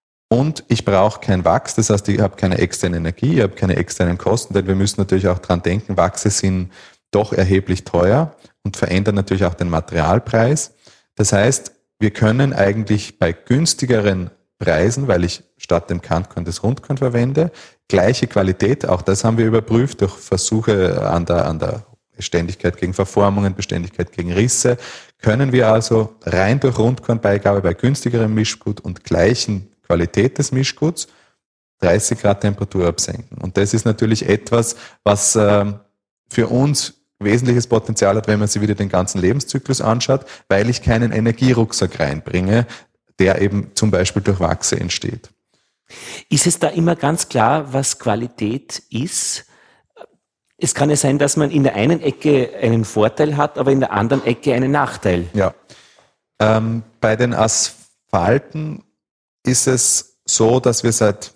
Und ich brauche kein Wachs, das heißt, ich habe keine externe Energie, ich habe keine externen Kosten, denn wir müssen natürlich auch dran denken, Wachse sind doch erheblich teuer und verändern natürlich auch den Materialpreis. Das heißt, wir können eigentlich bei günstigeren Preisen, weil ich statt dem Kantkorn das Rundkorn verwende, gleiche Qualität, auch das haben wir überprüft durch Versuche an der Beständigkeit gegen Verformungen, Beständigkeit gegen Risse, können wir also rein durch Rundkornbeigabe bei günstigerem Mischgut und gleichen Qualität des Mischguts 30 Grad Temperatur absenken. Und das ist natürlich etwas, was für uns wesentliches Potenzial hat, wenn man sich wieder den ganzen Lebenszyklus anschaut, weil ich keinen Energierucksack reinbringe, der eben zum Beispiel durch Wachse entsteht. Ist es da immer ganz klar, was Qualität ist? Es kann ja sein, dass man in der einen Ecke einen Vorteil hat, aber in der anderen Ecke einen Nachteil. Ja. Bei den Asphalten ist es so, dass wir seit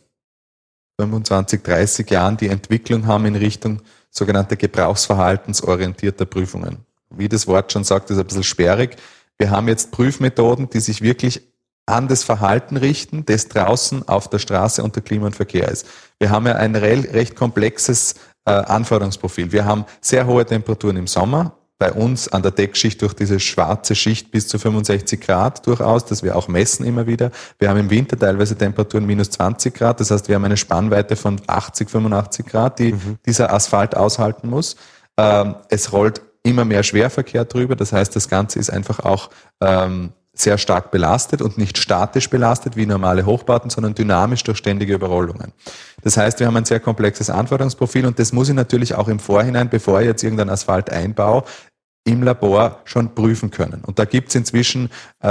25, 30 Jahren die Entwicklung haben in Richtung sogenannte gebrauchsverhaltensorientierter Prüfungen. Wie das Wort schon sagt, ist ein bisschen sperrig. Wir haben jetzt Prüfmethoden, die sich wirklich an das Verhalten richten, das draußen auf der Straße unter Klima und Verkehr ist. Wir haben ja ein recht komplexes Anforderungsprofil. Wir haben sehr hohe Temperaturen im Sommer, bei uns an der Deckschicht durch diese schwarze Schicht bis zu 65 Grad durchaus, das wir auch messen immer wieder. Wir haben im Winter teilweise Temperaturen minus 20 Grad, das heißt, wir haben eine Spannweite von 80, 85 Grad, die dieser Asphalt aushalten muss. Es rollt immer mehr Schwerverkehr drüber, das heißt, das Ganze ist einfach auch sehr stark belastet und nicht statisch belastet wie normale Hochbauten, sondern dynamisch durch ständige Überrollungen. Das heißt, wir haben ein sehr komplexes Anforderungsprofil und das muss ich natürlich auch im Vorhinein, bevor ich jetzt irgendeinen Asphalt einbaue, im Labor schon prüfen können. Und da gibt es inzwischen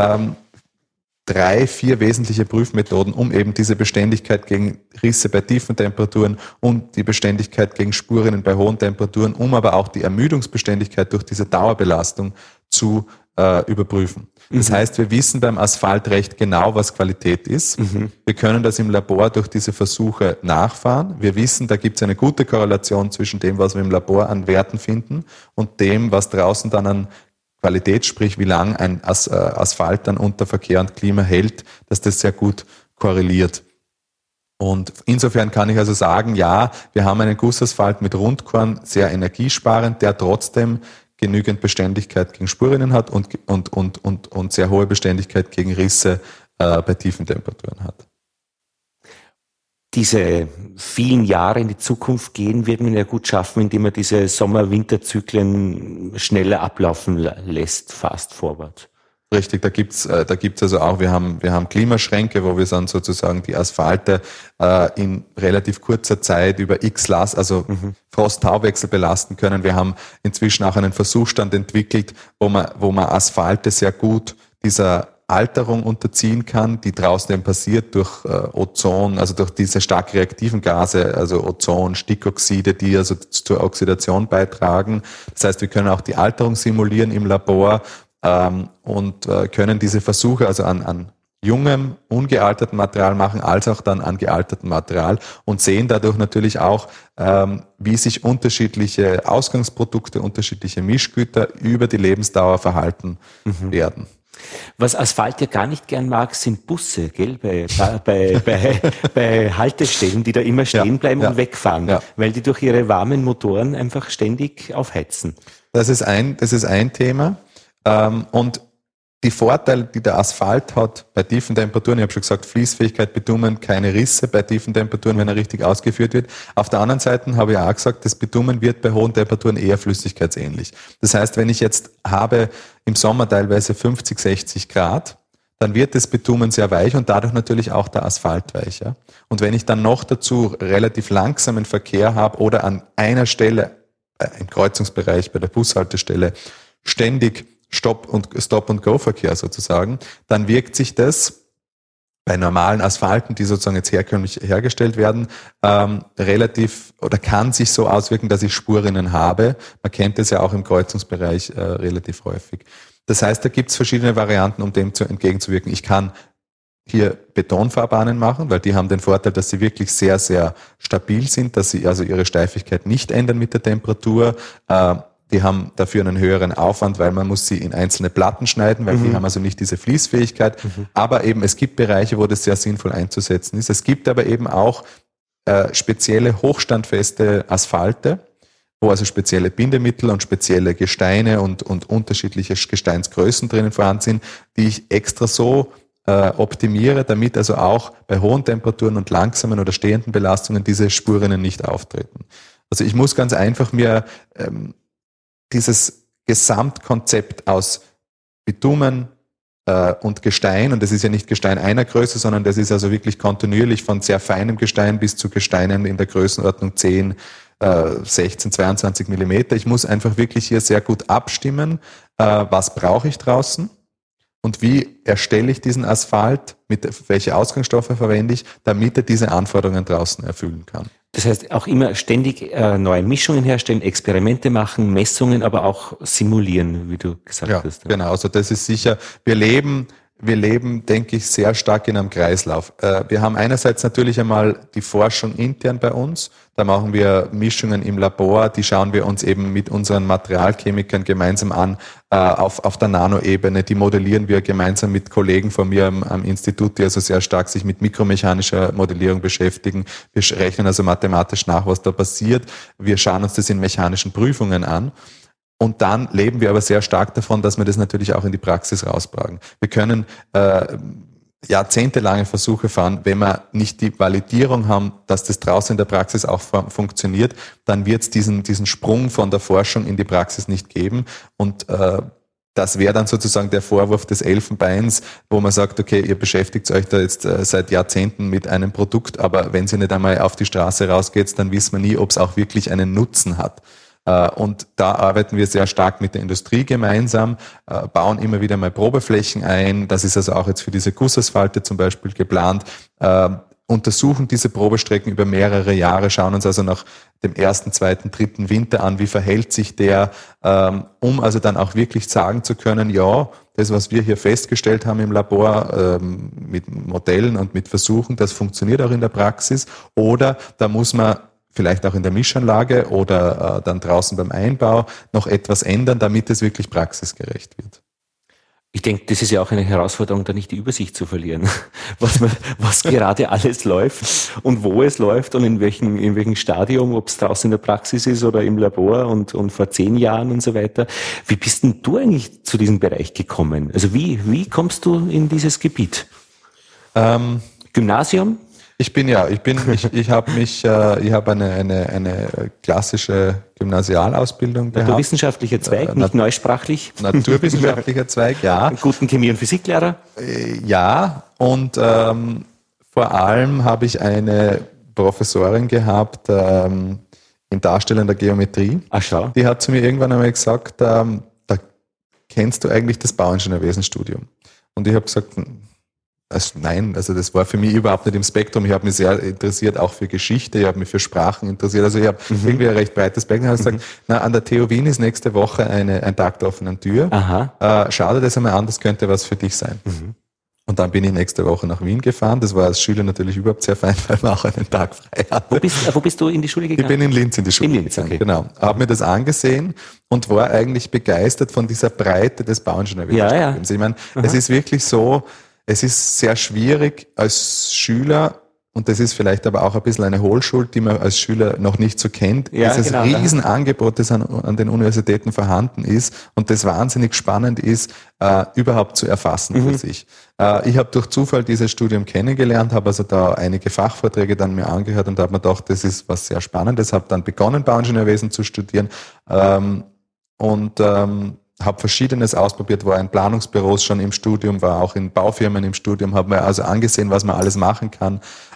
3, 4 wesentliche Prüfmethoden, um eben diese Beständigkeit gegen Risse bei tiefen Temperaturen und die Beständigkeit gegen Spurrinnen bei hohen Temperaturen, um aber auch die Ermüdungsbeständigkeit durch diese Dauerbelastung zu überprüfen. Das heißt, wir wissen beim Asphalt recht genau, was Qualität ist. Wir können das im Labor durch diese Versuche nachfahren. Wir wissen, da gibt es eine gute Korrelation zwischen dem, was wir im Labor an Werten finden und dem, was draußen dann an Qualität, sprich wie lang ein Asphalt dann unter Verkehr und Klima hält, dass das sehr gut korreliert. Und insofern kann ich also sagen, ja, wir haben einen Gussasphalt mit Rundkorn, sehr energiesparend, der trotzdem genügend Beständigkeit gegen Spurrinnen hat und sehr hohe Beständigkeit gegen Risse bei tiefen Temperaturen hat. Diese vielen Jahre in die Zukunft gehen, wird man ja gut schaffen, indem man diese Sommer-Winter-Zyklen schneller ablaufen lässt, fast forward. Richtig, da gibt's also auch, wir haben Klimaschränke, wo wir dann sozusagen die Asphalte in relativ kurzer Zeit über Frost-Tauwechsel belasten können. Wir haben inzwischen auch einen Versuchsstand entwickelt, wo man Asphalte sehr gut dieser Alterung unterziehen kann, die draußen eben passiert durch Ozon, also durch diese stark reaktiven Gase, also Ozon, Stickoxide, die also zur Oxidation beitragen. Das heißt, wir können auch die Alterung simulieren im Labor und können diese Versuche also an jungem, ungealtertem Material machen, als auch dann an gealtertem Material und sehen dadurch natürlich auch, wie sich unterschiedliche Ausgangsprodukte, unterschiedliche Mischgüter über die Lebensdauer verhalten werden. Was Asphalt ja gar nicht gern mag, sind Busse, gell? Bei Haltestellen, die da immer stehen bleiben und wegfahren, weil die durch ihre warmen Motoren einfach ständig aufheizen. Das ist ein Thema. Und die Vorteile, die der Asphalt hat bei tiefen Temperaturen, ich habe schon gesagt, Fließfähigkeit, Bitumen, keine Risse bei tiefen Temperaturen, wenn er richtig ausgeführt wird. Auf der anderen Seite habe ich auch gesagt, das Bitumen wird bei hohen Temperaturen eher flüssigkeitsähnlich. Das heißt, wenn ich jetzt habe im Sommer teilweise 50, 60 Grad, dann wird das Bitumen sehr weich und dadurch natürlich auch der Asphalt weicher. Und wenn ich dann noch dazu relativ langsamen Verkehr habe oder an einer Stelle, im Kreuzungsbereich bei der Bushaltestelle, ständig Stop-and-Go-Verkehr sozusagen, dann wirkt sich das bei normalen Asphalten, die sozusagen jetzt herkömmlich hergestellt werden, relativ oder kann sich so auswirken, dass ich Spurrinnen habe. Man kennt das ja auch im Kreuzungsbereich relativ häufig. Das heißt, da gibt es verschiedene Varianten, um dem entgegenzuwirken. Ich kann hier Betonfahrbahnen machen, weil die haben den Vorteil, dass sie wirklich sehr, sehr stabil sind, dass sie also ihre Steifigkeit nicht ändern mit der Temperatur. Die haben dafür einen höheren Aufwand, weil man muss sie in einzelne Platten schneiden, weil die haben also nicht diese Fließfähigkeit. Aber eben, es gibt Bereiche, wo das sehr sinnvoll einzusetzen ist. Es gibt aber eben auch spezielle hochstandfeste Asphalte, wo also spezielle Bindemittel und spezielle Gesteine und unterschiedliche Gesteinsgrößen drinnen vorhanden sind, die ich extra so optimiere, damit also auch bei hohen Temperaturen und langsamen oder stehenden Belastungen diese Spurrinnen nicht auftreten. Also ich muss ganz einfach mir dieses Gesamtkonzept aus Bitumen und Gestein, und das ist ja nicht Gestein einer Größe, sondern das ist also wirklich kontinuierlich von sehr feinem Gestein bis zu Gesteinen in der Größenordnung 10, 16, 22 Millimeter. Ich muss einfach wirklich hier sehr gut abstimmen, was brauche ich draußen und wie erstelle ich diesen Asphalt, welche Ausgangsstoffe verwende ich, damit er diese Anforderungen draußen erfüllen kann. Das heißt, auch immer ständig neue Mischungen herstellen, Experimente machen, Messungen, aber auch simulieren, wie du gesagt hast. Ja, genau. Also das ist sicher, wir leben, denke ich, sehr stark in einem Kreislauf. Wir haben einerseits natürlich einmal die Forschung intern bei uns. Da machen wir Mischungen im Labor, die schauen wir uns eben mit unseren Materialchemikern gemeinsam an, auf der Nanoebene. Die modellieren wir gemeinsam mit Kollegen von mir am Institut, die also sehr stark sich mit mikromechanischer Modellierung beschäftigen. Wir rechnen also mathematisch nach, was da passiert. Wir schauen uns das in mechanischen Prüfungen an. Und dann leben wir aber sehr stark davon, dass wir das natürlich auch in die Praxis raustragen. Wir können jahrzehntelange Versuche fahren. Wenn wir nicht die Validierung haben, dass das draußen in der Praxis auch funktioniert, dann wird es diesen Sprung von der Forschung in die Praxis nicht geben. Und das wäre dann sozusagen der Vorwurf des Elfenbeins, wo man sagt, okay, ihr beschäftigt euch da jetzt seit Jahrzehnten mit einem Produkt, aber wenn sie nicht einmal auf die Straße rausgeht, dann wissen wir nie, ob es auch wirklich einen Nutzen hat. Und da arbeiten wir sehr stark mit der Industrie gemeinsam, bauen immer wieder mal Probeflächen ein. Das ist also auch jetzt für diese Gussasphalte zum Beispiel geplant, untersuchen diese Probestrecken über mehrere Jahre, schauen uns also nach dem ersten, zweiten, dritten Winter an, wie verhält sich der, um also dann auch wirklich sagen zu können, ja, das, was wir hier festgestellt haben im Labor mit Modellen und mit Versuchen, das funktioniert auch in der Praxis, oder da muss man vielleicht auch in der Mischanlage oder dann draußen beim Einbau noch etwas ändern, damit es wirklich praxisgerecht wird. Ich denke, das ist ja auch eine Herausforderung, da nicht die Übersicht zu verlieren, was gerade alles läuft und wo es läuft und in welchem Stadium, ob es draußen in der Praxis ist oder im Labor und vor 10 Jahren und so weiter. Wie bist denn du eigentlich zu diesem Bereich gekommen? Also wie kommst du in dieses Gebiet? Gymnasium? Ich habe eine klassische Gymnasialausbildung gehabt. Naturwissenschaftlicher Zweig, nicht neusprachlich. Naturwissenschaftlicher Zweig, ja. Einen guten Chemie- und Physiklehrer? Ja, und vor allem habe ich eine Professorin gehabt in darstellender Geometrie. Ach schau. Die hat zu mir irgendwann einmal gesagt, da kennst du eigentlich das Bauingenieurwesenstudium. Und ich habe gesagt, nein, also das war für mich überhaupt nicht im Spektrum. Ich habe mich sehr interessiert, auch für Geschichte, ich habe mich für Sprachen interessiert. Also ich habe irgendwie ein recht breites Spektrum. Ich habe gesagt, an der TU Wien ist nächste Woche ein Tag der offenen Tür. Schau dir das einmal an, das könnte was für dich sein. Und dann bin ich nächste Woche nach Wien gefahren. Das war als Schüler natürlich überhaupt sehr fein, weil man auch einen Tag frei hatte. Wo bist du in die Schule gegangen? Ich bin in Linz in die Schule gegangen, okay. Genau. Habe mir das angesehen und war eigentlich begeistert von dieser Breite des Bauingenieurwissensstudiums. Ich meine, es ist wirklich so, es ist sehr schwierig als Schüler, und das ist vielleicht aber auch ein bisschen eine Hohlschuld, die man als Schüler noch nicht so kennt, dieses Riesenangebot, das an den Universitäten vorhanden ist und das wahnsinnig spannend ist, überhaupt zu erfassen für sich. Ich habe durch Zufall dieses Studium kennengelernt, habe also da einige Fachvorträge dann mir angehört und habe mir gedacht, das ist was sehr Spannendes, habe dann begonnen, Bauingenieurwesen zu studieren habe Verschiedenes ausprobiert, war in Planungsbüros schon im Studium, war auch in Baufirmen im Studium, habe mir also angesehen, was man alles machen kann.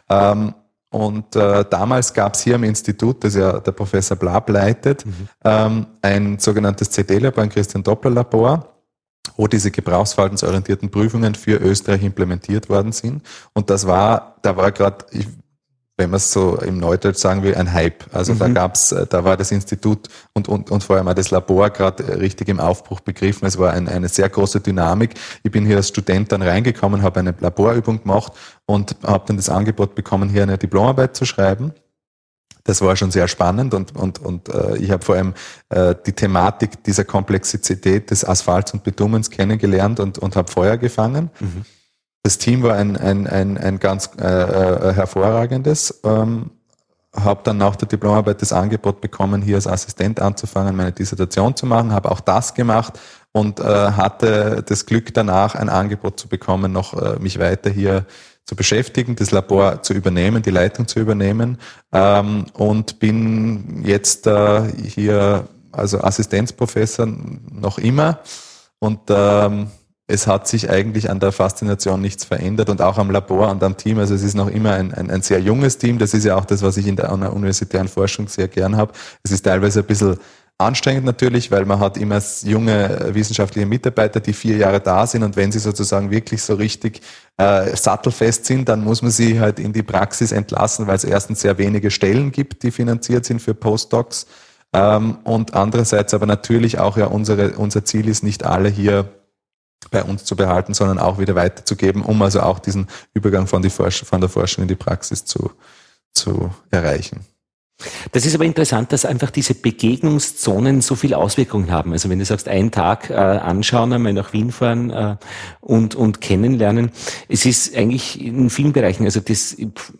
Damals gab es hier im Institut, das ja der Professor Blab leitet, ein sogenanntes CD-Labor, ein Christian-Doppler-Labor, wo diese gebrauchsverhaltensorientierten Prüfungen für Österreich implementiert worden sind. Und da war gerade, wenn man es so im Neudeutsch sagen will, ein Hype. Also da war das Institut und vor allem auch das Labor gerade richtig im Aufbruch begriffen. Es war eine sehr große Dynamik. Ich bin hier als Student dann reingekommen, habe eine Laborübung gemacht und habe dann das Angebot bekommen, hier eine Diplomarbeit zu schreiben. Das war schon sehr spannend und ich habe vor allem die Thematik dieser Komplexität des Asphalts und Bitumens kennengelernt und habe Feuer gefangen. Das Team war ein ganz hervorragendes. Habe dann nach der Diplomarbeit das Angebot bekommen, hier als Assistent anzufangen, meine Dissertation zu machen. Habe auch das gemacht und hatte das Glück danach, ein Angebot zu bekommen, noch mich weiter hier zu beschäftigen, das Labor zu übernehmen, die Leitung zu übernehmen und bin jetzt hier also Assistenzprofessor noch immer und es hat sich eigentlich an der Faszination nichts verändert und auch am Labor und am Team. Also es ist noch immer ein sehr junges Team. Das ist ja auch das, was ich in der universitären Forschung sehr gern habe. Es ist teilweise ein bisschen anstrengend natürlich, weil man hat immer junge wissenschaftliche Mitarbeiter, die 4 Jahre da sind und wenn sie sozusagen wirklich so richtig sattelfest sind, dann muss man sie halt in die Praxis entlassen, weil es erstens sehr wenige Stellen gibt, die finanziert sind für Postdocs und andererseits aber natürlich auch ja unser Ziel ist, nicht alle hier bei uns zu behalten, sondern auch wieder weiterzugeben, um also auch diesen Übergang von der Forschung in die Praxis zu erreichen. Das ist aber interessant, dass einfach diese Begegnungszonen so viel Auswirkungen haben. Also wenn du sagst, einen Tag anschauen, einmal nach Wien fahren und kennenlernen. Es ist eigentlich in vielen Bereichen, also das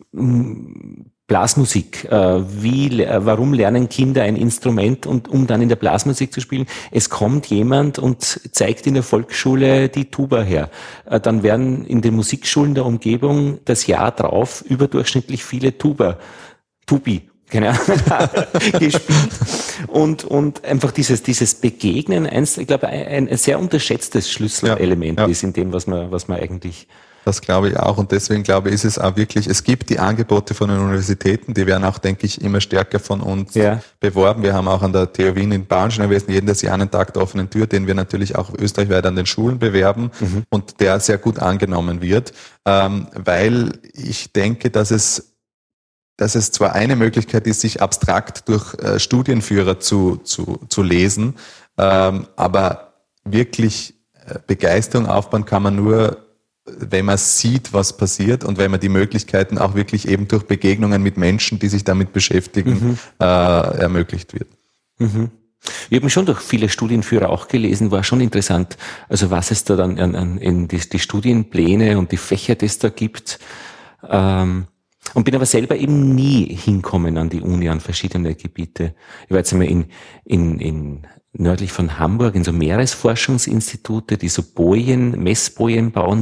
Blasmusik. Warum lernen Kinder ein Instrument um dann in der Blasmusik zu spielen? Es kommt jemand und zeigt in der Volksschule die Tuba her. Dann werden in den Musikschulen der Umgebung das Jahr drauf überdurchschnittlich viele Tubi, keine Ahnung, gespielt. Und einfach dieses Begegnen, ich glaube, ein sehr unterschätztes Schlüsselelement ist in dem, was man eigentlich Das glaube ich auch. Und deswegen glaube ich, ist es auch wirklich, es gibt die Angebote von den Universitäten, die werden auch, denke ich, immer stärker von uns beworben. Wir haben auch an der TU Wien in Bauingenieurwesen jedes Jahr einen Tag der offenen Tür, den wir natürlich auch österreichweit an den Schulen bewerben und der sehr gut angenommen wird, weil ich denke, dass es zwar eine Möglichkeit ist, sich abstrakt durch Studienführer zu lesen, aber wirklich Begeisterung aufbauen kann man nur, wenn man sieht, was passiert und wenn man die Möglichkeiten auch wirklich eben durch Begegnungen mit Menschen, die sich damit beschäftigen, ermöglicht wird. Ich habe mich schon durch viele Studienführer auch gelesen, war schon interessant, also was es da dann in die Studienpläne und die Fächer, die es da gibt, und bin aber selber eben nie hinkommen an die Uni, an verschiedene Gebiete. Ich war jetzt einmal in nördlich von Hamburg in so Meeresforschungsinstitute, die so Messbojen bauen,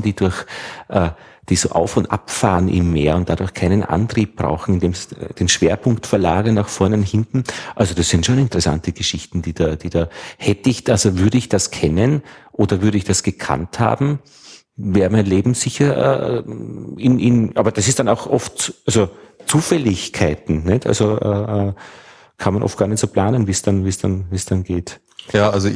die so auf- und abfahren im Meer und dadurch keinen Antrieb brauchen, indem sie den Schwerpunkt verlagern nach vorne und hinten. Also das sind schon interessante Geschichten, die da würde ich das kennen oder würde ich das gekannt haben, wäre mein Leben sicher aber das ist dann auch oft also Zufälligkeiten, nicht? Also kann man oft gar nicht so planen, wie es dann geht. Ja, also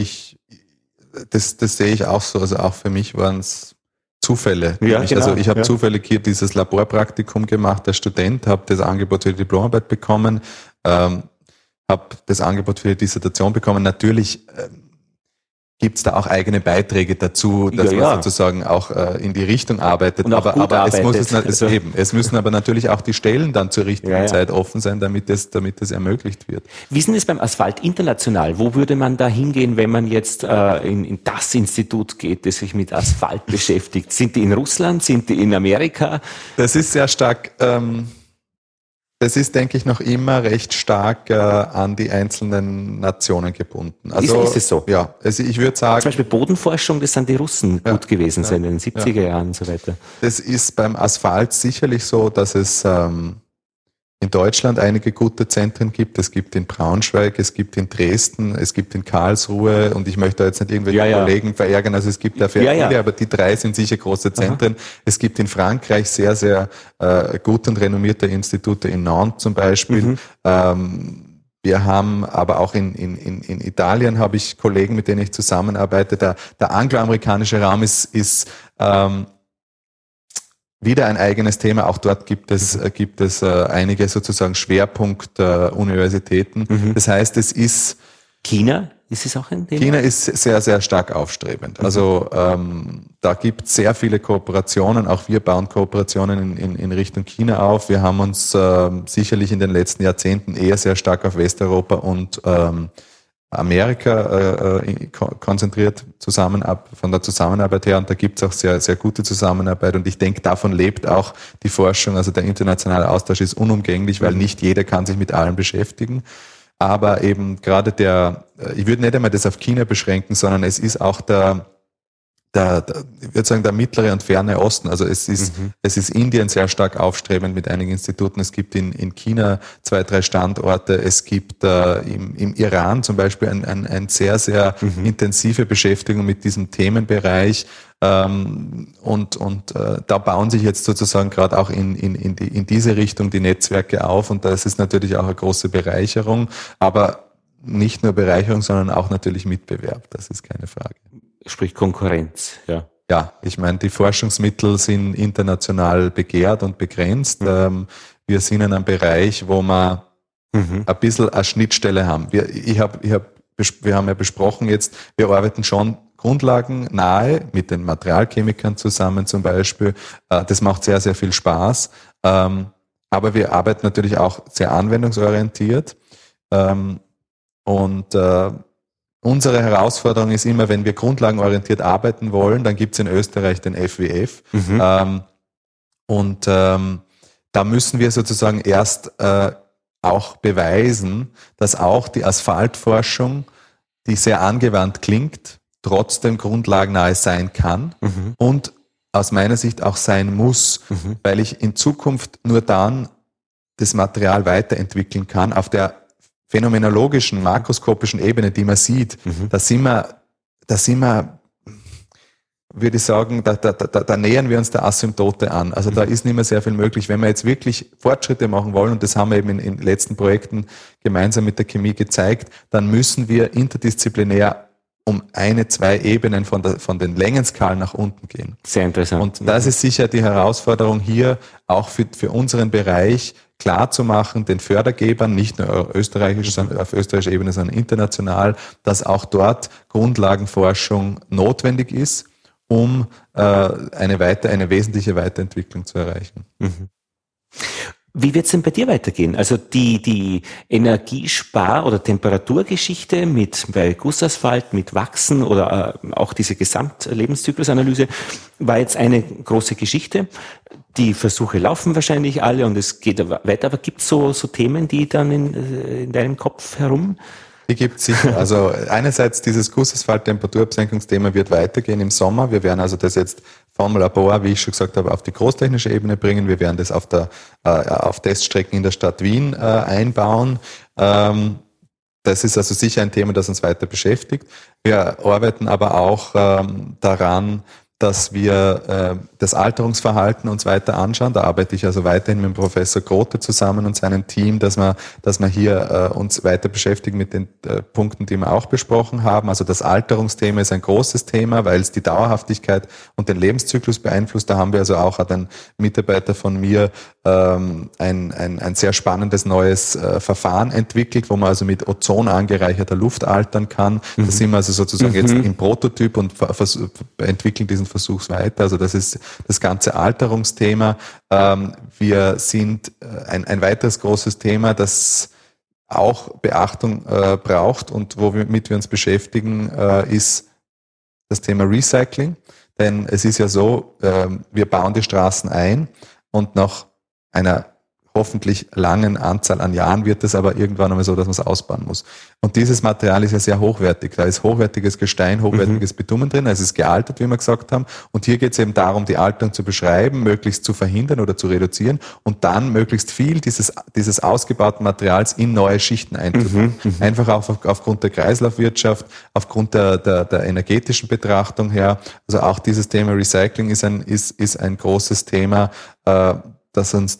das sehe ich auch so. Also auch für mich waren es Zufälle. Ja, genau. Also ich habe zufällig hier dieses Laborpraktikum gemacht als Student, habe das Angebot für die Diplomarbeit bekommen, habe das Angebot für die Dissertation bekommen. Natürlich gibt's da auch eigene Beiträge dazu, dass man sozusagen auch in die Richtung arbeitet. Und auch gut arbeitet. Es müssen aber natürlich auch die Stellen dann zur richtigen Zeit offen sein, damit es ermöglicht wird. Wie ist denn das beim Asphalt international? Wo würde man da hingehen, wenn man jetzt in das Institut geht, das sich mit Asphalt beschäftigt? Sind die in Russland? Sind die in Amerika? Das ist sehr stark... Das ist, denke ich, noch immer recht stark an die einzelnen Nationen gebunden. Also, ist es so? Ja, also ich würde sagen... Zum Beispiel Bodenforschung, das sind die Russen gut gewesen sein in den 70er Jahren und so weiter. Das ist beim Asphalt sicherlich so, dass es in Deutschland einige gute Zentren gibt. Es gibt in Braunschweig, es gibt in Dresden, es gibt in Karlsruhe und ich möchte da jetzt nicht irgendwelche Kollegen verärgern, also es gibt da viele, aber die 3 sind sicher große Zentren. Aha. Es gibt in Frankreich sehr, sehr gut und renommierte Institute in Nantes zum Beispiel. Wir haben aber auch in Italien habe ich Kollegen, mit denen ich zusammenarbeite. Der angloamerikanische Raum ist wieder ein eigenes Thema. Auch dort gibt es einige sozusagen Schwerpunkt-Universitäten. Das heißt, es ist... China? Ist es auch ein Thema? China ist sehr, sehr stark aufstrebend. Also da gibt es sehr viele Kooperationen. Auch wir bauen Kooperationen in Richtung China auf. Wir haben uns sicherlich in den letzten Jahrzehnten eher sehr stark auf Westeuropa und Amerika konzentriert von der Zusammenarbeit her, und da gibt es auch sehr, sehr gute Zusammenarbeit, und ich denke, davon lebt auch die Forschung. Also der internationale Austausch ist unumgänglich, weil nicht jeder kann sich mit allem beschäftigen, aber eben gerade ich würde nicht einmal das auf China beschränken, sondern es ist auch ich würde sagen, der mittlere und ferne Osten. Also es ist Indien sehr stark aufstrebend mit einigen Instituten. Es gibt in China 2, 3 Standorte. Es gibt im Iran zum Beispiel ein sehr, sehr intensive Beschäftigung mit diesem Themenbereich. Und da bauen sich jetzt sozusagen gerade auch in diese Richtung die Netzwerke auf. Und das ist natürlich auch eine große Bereicherung. Aber nicht nur Bereicherung, sondern auch natürlich Mitbewerb. Das ist keine Frage. Sprich Konkurrenz, ja. Ja, ich meine, die Forschungsmittel sind international begehrt und begrenzt. Wir sind in einem Bereich, wo wir ein bisschen eine Schnittstelle haben. Wir haben ja besprochen jetzt, wir arbeiten schon grundlagennahe mit den Materialchemikern zusammen zum Beispiel. Das macht sehr, sehr viel Spaß. Aber wir arbeiten natürlich auch sehr anwendungsorientiert. Unsere Herausforderung ist immer, wenn wir grundlagenorientiert arbeiten wollen, dann gibt es in Österreich den FWF. Da müssen wir sozusagen erst auch beweisen, dass auch die Asphaltforschung, die sehr angewandt klingt, trotzdem grundlagennahe sein kann und aus meiner Sicht auch sein muss, weil ich in Zukunft nur dann das Material weiterentwickeln kann auf der phänomenologischen, makroskopischen Ebene, die man sieht. Da sind wir würde ich sagen, da nähern wir uns der Asymptote an. Also da ist nicht mehr sehr viel möglich. Wenn wir jetzt wirklich Fortschritte machen wollen, und das haben wir eben in den letzten Projekten gemeinsam mit der Chemie gezeigt, dann müssen wir interdisziplinär um 2 Ebenen von den Längenskalen nach unten gehen. Sehr interessant. Und das ist sicher die Herausforderung hier, auch für unseren Bereich klar zu machen, den Fördergebern, nicht nur auf österreichischer Ebene, sondern international, dass auch dort Grundlagenforschung notwendig ist, um eine wesentliche Weiterentwicklung zu erreichen. Mhm. Wie wird es denn bei dir weitergehen? Also die Energiespar- oder Temperaturgeschichte bei Gussasphalt, mit Wachsen oder auch diese Gesamtlebenszyklusanalyse war jetzt eine große Geschichte. Die Versuche laufen wahrscheinlich alle und es geht weiter. Aber gibt es so Themen, die dann in deinem Kopf herum? Die gibt es sicher. Also einerseits dieses Gussasphalt-Temperaturabsenkungsthema wird weitergehen im Sommer. Wir werden also das jetzt vom Labor, wie ich schon gesagt habe, auf die großtechnische Ebene bringen. Wir werden das auf Teststrecken in der Stadt Wien einbauen. Das ist also sicher ein Thema, das uns weiter beschäftigt. Wir arbeiten aber auch daran, dass wir das Alterungsverhalten uns weiter anschauen. Da arbeite ich also weiterhin mit dem Professor Grote zusammen und seinem Team, dass wir hier uns weiter beschäftigen mit den Punkten, die wir auch besprochen haben. Also das Alterungsthema ist ein großes Thema, weil es die Dauerhaftigkeit und den Lebenszyklus beeinflusst. Da haben wir also auch, hat ein Mitarbeiter von mir ein sehr spannendes neues Verfahren entwickelt, wo man also mit Ozon angereicherter Luft altern kann. Da sind wir also sozusagen jetzt im Prototyp und entwickeln diesen Versuchs weiter. Also das ist das ganze Alterungsthema. Wir sind ein weiteres großes Thema, das auch Beachtung braucht und womit wir uns beschäftigen, ist das Thema Recycling. Denn es ist ja so, wir bauen die Straßen ein und nach einer hoffentlich langen Anzahl an Jahren wird es aber irgendwann einmal so, dass man es ausbauen muss. Und dieses Material ist ja sehr hochwertig. Da ist hochwertiges Gestein, hochwertiges Bitumen drin, es ist gealtert, wie wir gesagt haben. Und hier geht es eben darum, die Alterung zu beschreiben, möglichst zu verhindern oder zu reduzieren und dann möglichst viel dieses ausgebauten Materials in neue Schichten einzubauen. Einfach auch aufgrund der Kreislaufwirtschaft, aufgrund der energetischen Betrachtung her. Also auch dieses Thema Recycling ist ein großes Thema, das uns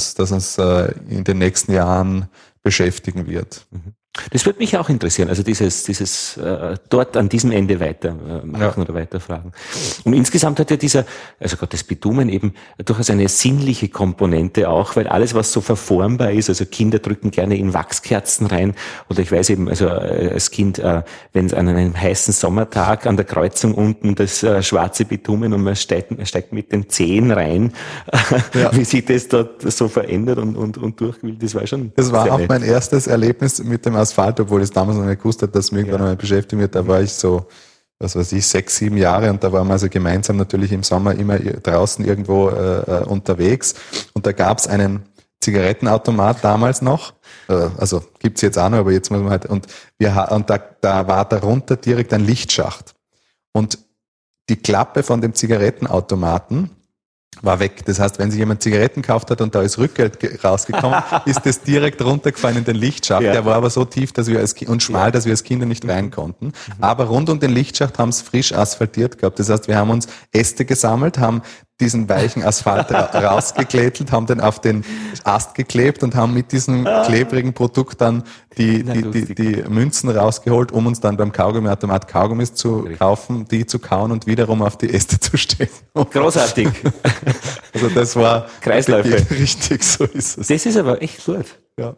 in den nächsten Jahren beschäftigen wird. Das würde mich auch interessieren, also dieses dort an diesem Ende weitermachen oder weiterfragen. Und insgesamt hat ja also Gott, das Bitumen eben durchaus eine sinnliche Komponente auch, weil alles, was so verformbar ist, also Kinder drücken gerne in Wachskerzen rein oder ich weiß eben, also als Kind, wenn es an einem heißen Sommertag an der Kreuzung unten das schwarze Bitumen und man steigt mit den Zehen rein, wie sich das dort so verändert und durchquillt, das war schon. Das war auch nett. Mein erstes Erlebnis mit dem Asphalt, obwohl ich es damals noch nicht gewusst habe, dass mich irgendwann noch mal beschäftigt wird. Da war ich so, 6, 7 Jahre und da waren wir also gemeinsam natürlich im Sommer immer draußen irgendwo unterwegs. Und da gab es einen Zigarettenautomat damals noch. Also gibt's jetzt auch noch, aber jetzt muss man halt. Und da war darunter direkt ein Lichtschacht. Und die Klappe von dem Zigarettenautomaten war weg. Das heißt, wenn sich jemand Zigaretten gekauft hat und da ist Rückgeld rausgekommen, ist das direkt runtergefallen in den Lichtschacht. Der war aber so tief, dass wir und schmal, dass wir als Kinder nicht rein konnten. Aber rund um den Lichtschacht haben es frisch asphaltiert gehabt. Das heißt, wir haben uns Äste gesammelt, haben diesen weichen Asphalt rausgeklettelt, haben den auf den Ast geklebt und haben mit diesem klebrigen Produkt dann die Münzen rausgeholt, um uns dann beim Kaugummiautomat Kaugummis zu kaufen, die zu kauen und wiederum auf die Äste zu stellen. Großartig. Also das war Kreisläufe. Richtig, so ist es. Das ist aber echt gut. Ja.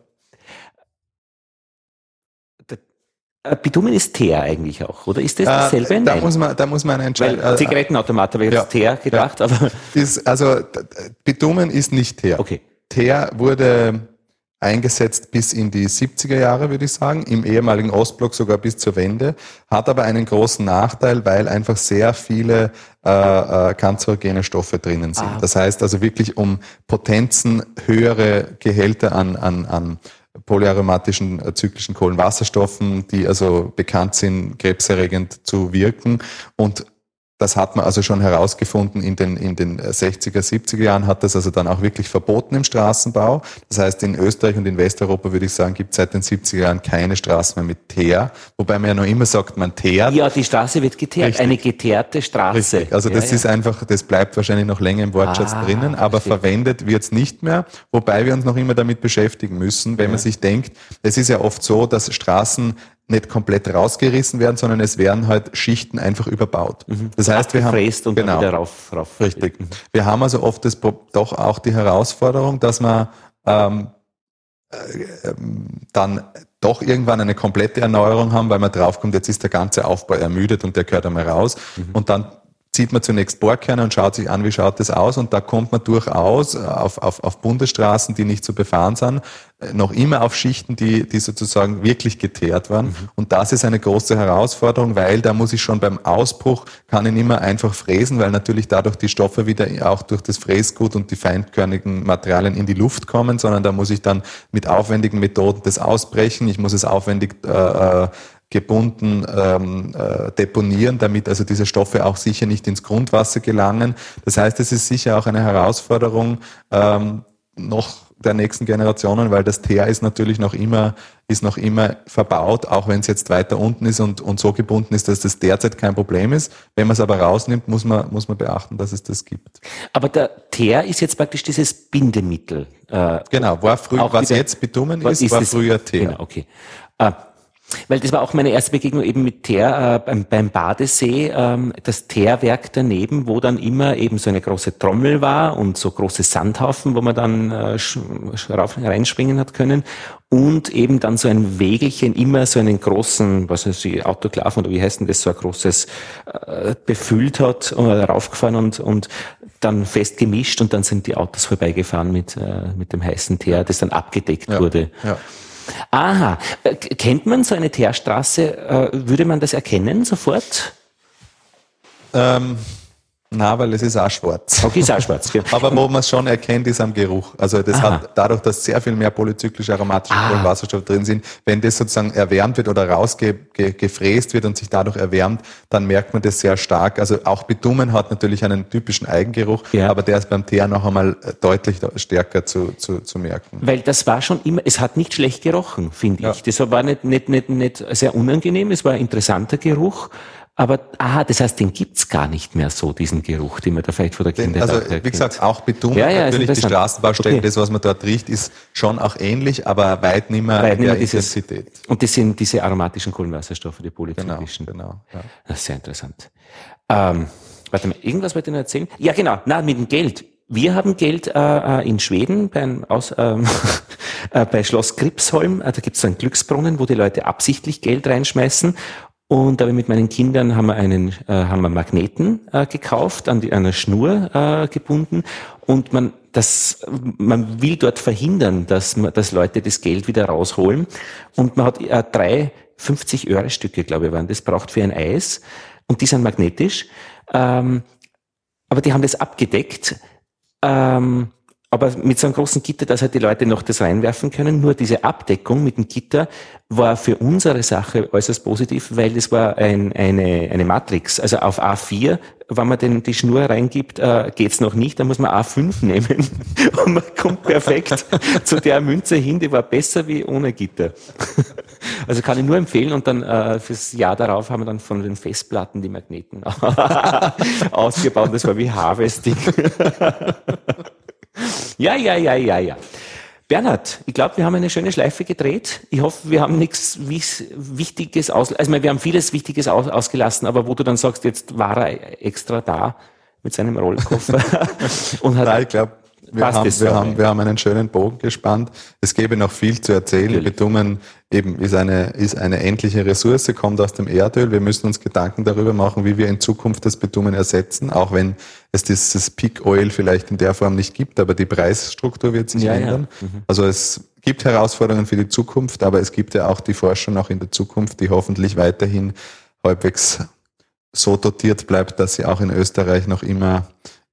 Bitumen ist Teer eigentlich auch, oder ist das dasselbe? Da muss man entscheiden. Weil Zigarettenautomat habe ich jetzt Teer gedacht, aber... Bitumen ist nicht Teer. Okay. Teer wurde eingesetzt bis in die 70er Jahre, würde ich sagen, im ehemaligen Ostblock sogar bis zur Wende, hat aber einen großen Nachteil, weil einfach sehr viele kanzerogene Stoffe drinnen sind. Das heißt also wirklich um Potenzen höhere Gehälter an polyaromatischen zyklischen Kohlenwasserstoffen, die also bekannt sind, krebserregend zu wirken. Und Das hat man also schon herausgefunden in den 60er, 70er Jahren hat das also dann auch wirklich verboten im Straßenbau. Das heißt, in Österreich und in Westeuropa würde ich sagen, gibt es seit den 70er Jahren keine Straßen mehr mit Teer. Wobei man ja noch immer sagt, man teert. Ja, die Straße wird geteert. Richtig. Eine geteerte Straße. Richtig. Also das ist einfach, das bleibt wahrscheinlich noch länger im Wortschatz drinnen, aber verwendet wird es nicht mehr. Wobei wir uns noch immer damit beschäftigen müssen, wenn man sich denkt, es ist ja oft so, dass Straßen nicht komplett rausgerissen werden, sondern es werden halt Schichten einfach überbaut. Das heißt, wir haben und dann wieder rauf. Richtig. Wir haben also oft doch auch die Herausforderung, dass man dann doch irgendwann eine komplette Erneuerung haben, weil man draufkommt, jetzt ist der ganze Aufbau ermüdet und der gehört einmal raus. Und dann zieht man zunächst Bohrkerne und schaut sich an, wie schaut das aus, und da kommt man durchaus auf Bundesstraßen, die nicht zu befahren sind, noch immer auf Schichten, die sozusagen wirklich geteert waren. Und das ist eine große Herausforderung, weil da muss ich schon beim Ausbruch, kann ich nicht mehr einfach fräsen, weil natürlich dadurch die Stoffe wieder auch durch das Fräsgut und die feinkörnigen Materialien in die Luft kommen, sondern da muss ich dann mit aufwendigen Methoden das ausbrechen, ich muss es aufwendig gebunden deponieren, damit also diese Stoffe auch sicher nicht ins Grundwasser gelangen. Das heißt, es ist sicher auch eine Herausforderung noch der nächsten Generationen, weil das Teer ist natürlich noch immer verbaut, auch wenn es jetzt weiter unten ist und so gebunden ist, dass das derzeit kein Problem ist. Wenn man es aber rausnimmt, muss man beachten, dass es das gibt. Aber der Teer ist jetzt praktisch dieses Bindemittel. Genau, war früher, was jetzt Bitumen ist, war früher Teer. Genau, okay. Weil das war auch meine erste Begegnung eben mit Teer beim Badesee, das Teerwerk daneben, wo dann immer eben so eine große Trommel war und so große Sandhaufen, wo man dann reinspringen hat können, und eben dann so ein Wägelchen, immer so einen großen, was weiß ich, Autoklaven oder wie heißt denn das, so ein großes befüllt hat und raufgefahren und dann fest gemischt, und dann sind die Autos vorbeigefahren mit dem heißen Teer, das dann abgedeckt wurde. Ja. Aha, kennt man so eine Teerstraße? Würde man das erkennen sofort? Na, weil es ist auch schwarz. Okay, ist auch schwarz. Ja. Aber wo man es schon erkennt, ist am Geruch. Also das hat dadurch, dass sehr viel mehr polyzyklische aromatische Kohlenwasserstoffe drin sind, wenn das sozusagen erwärmt wird oder rausgefräst wird und sich dadurch erwärmt, dann merkt man das sehr stark. Also auch Bitumen hat natürlich einen typischen Eigengeruch, aber der ist beim Teer noch einmal deutlich stärker zu merken. Weil das war schon immer, es hat nicht schlecht gerochen, finde ich. Das war nicht sehr unangenehm, es war ein interessanter Geruch. Aber, das heißt, den gibt's gar nicht mehr so, diesen Geruch, den man da vielleicht vor der Kindheit Also, wie gesagt, auch Bitumen, natürlich die Straßenbaustellen, das, was man dort riecht, ist schon auch ähnlich, aber weit nicht mehr in der Intensität. Und das sind diese aromatischen Kohlenwasserstoffe, die polyzyklischen. Genau. Ja. Das ist sehr interessant. Warte mal, irgendwas wollte ich noch erzählen? Ja, genau, mit dem Geld. Wir haben Geld in Schweden bei Schloss Gripsholm, da gibt's so einen Glücksbrunnen, wo die Leute absichtlich Geld reinschmeißen. Und da mit meinen Kindern haben wir Magneten gekauft, an einer Schnur gebunden, und man will dort verhindern, dass Leute das Geld wieder rausholen, und man hat 3 50-Euro-Stücke, glaube ich, waren das, braucht für ein Eis, und die sind magnetisch, aber die haben das abgedeckt, aber mit so einem großen Gitter, dass halt die Leute noch das reinwerfen können. Nur diese Abdeckung mit dem Gitter war für unsere Sache äußerst positiv, weil das war eine Matrix. Also auf A4, wenn man die Schnur reingibt, geht's noch nicht, dann muss man A5 nehmen und man kommt perfekt zu der Münze hin, die war besser wie ohne Gitter. Also kann ich nur empfehlen, und dann fürs Jahr darauf haben wir dann von den Festplatten die Magneten ausgebaut. Das war wie Harvesting. Ja. Bernhard, ich glaube, wir haben eine schöne Schleife gedreht. Ich hoffe, wir haben nichts Wichtiges wir haben vieles Wichtiges ausgelassen, aber wo du dann sagst, jetzt war er extra da mit seinem Rollkoffer und hat. Nein, ich glaube, wir haben einen schönen Bogen gespannt. Es gäbe noch viel zu erzählen. Natürlich. Bitumen eben ist eine endliche Ressource, kommt aus dem Erdöl. Wir müssen uns Gedanken darüber machen, wie wir in Zukunft das Bitumen ersetzen, auch wenn es dieses Peak Oil vielleicht in der Form nicht gibt, aber die Preisstruktur wird sich ändern. Ja. Also es gibt Herausforderungen für die Zukunft, aber es gibt ja auch die Forschung auch in der Zukunft, die hoffentlich weiterhin halbwegs so dotiert bleibt, dass sie auch in Österreich noch immer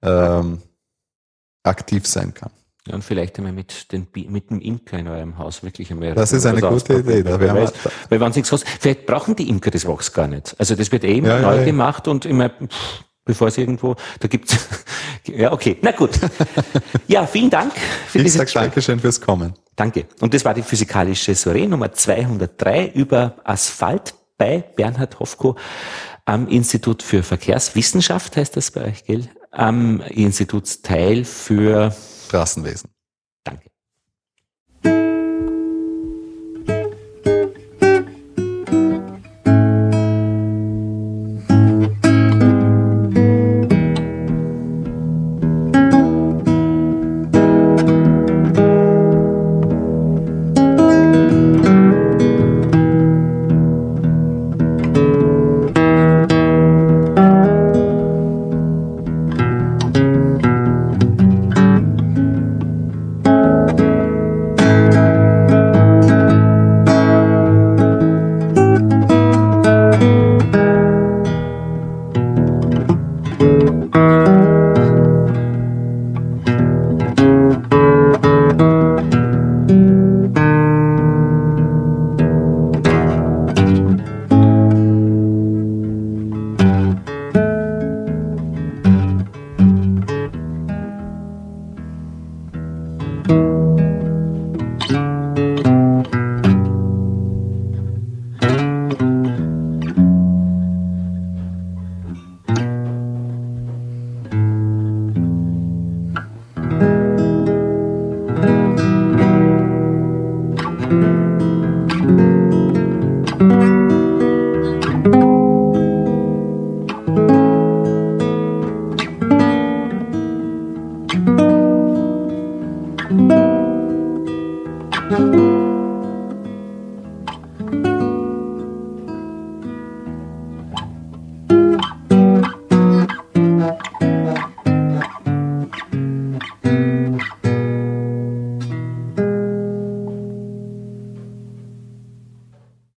aktiv sein kann. Ja, und vielleicht einmal mit dem Imker in eurem Haus wirklich einmal. Das ist eine gute Idee. Weil wenn es nichts kostet, vielleicht brauchen die Imker das Wachs gar nicht. Also das wird neu gemacht und immer, bevor es irgendwo, da gibt's, ja, okay, na gut. Ja, vielen Dank für Ich dieses sage Gespräch. Dankeschön fürs Kommen. Danke. Und das war die physikalische Soiree Nummer 203 über Asphalt bei Bernhard Hofko am Institut für Verkehrswissenschaft, heißt das bei euch, gell? Am Institutsteil für Straßenwesen. Danke.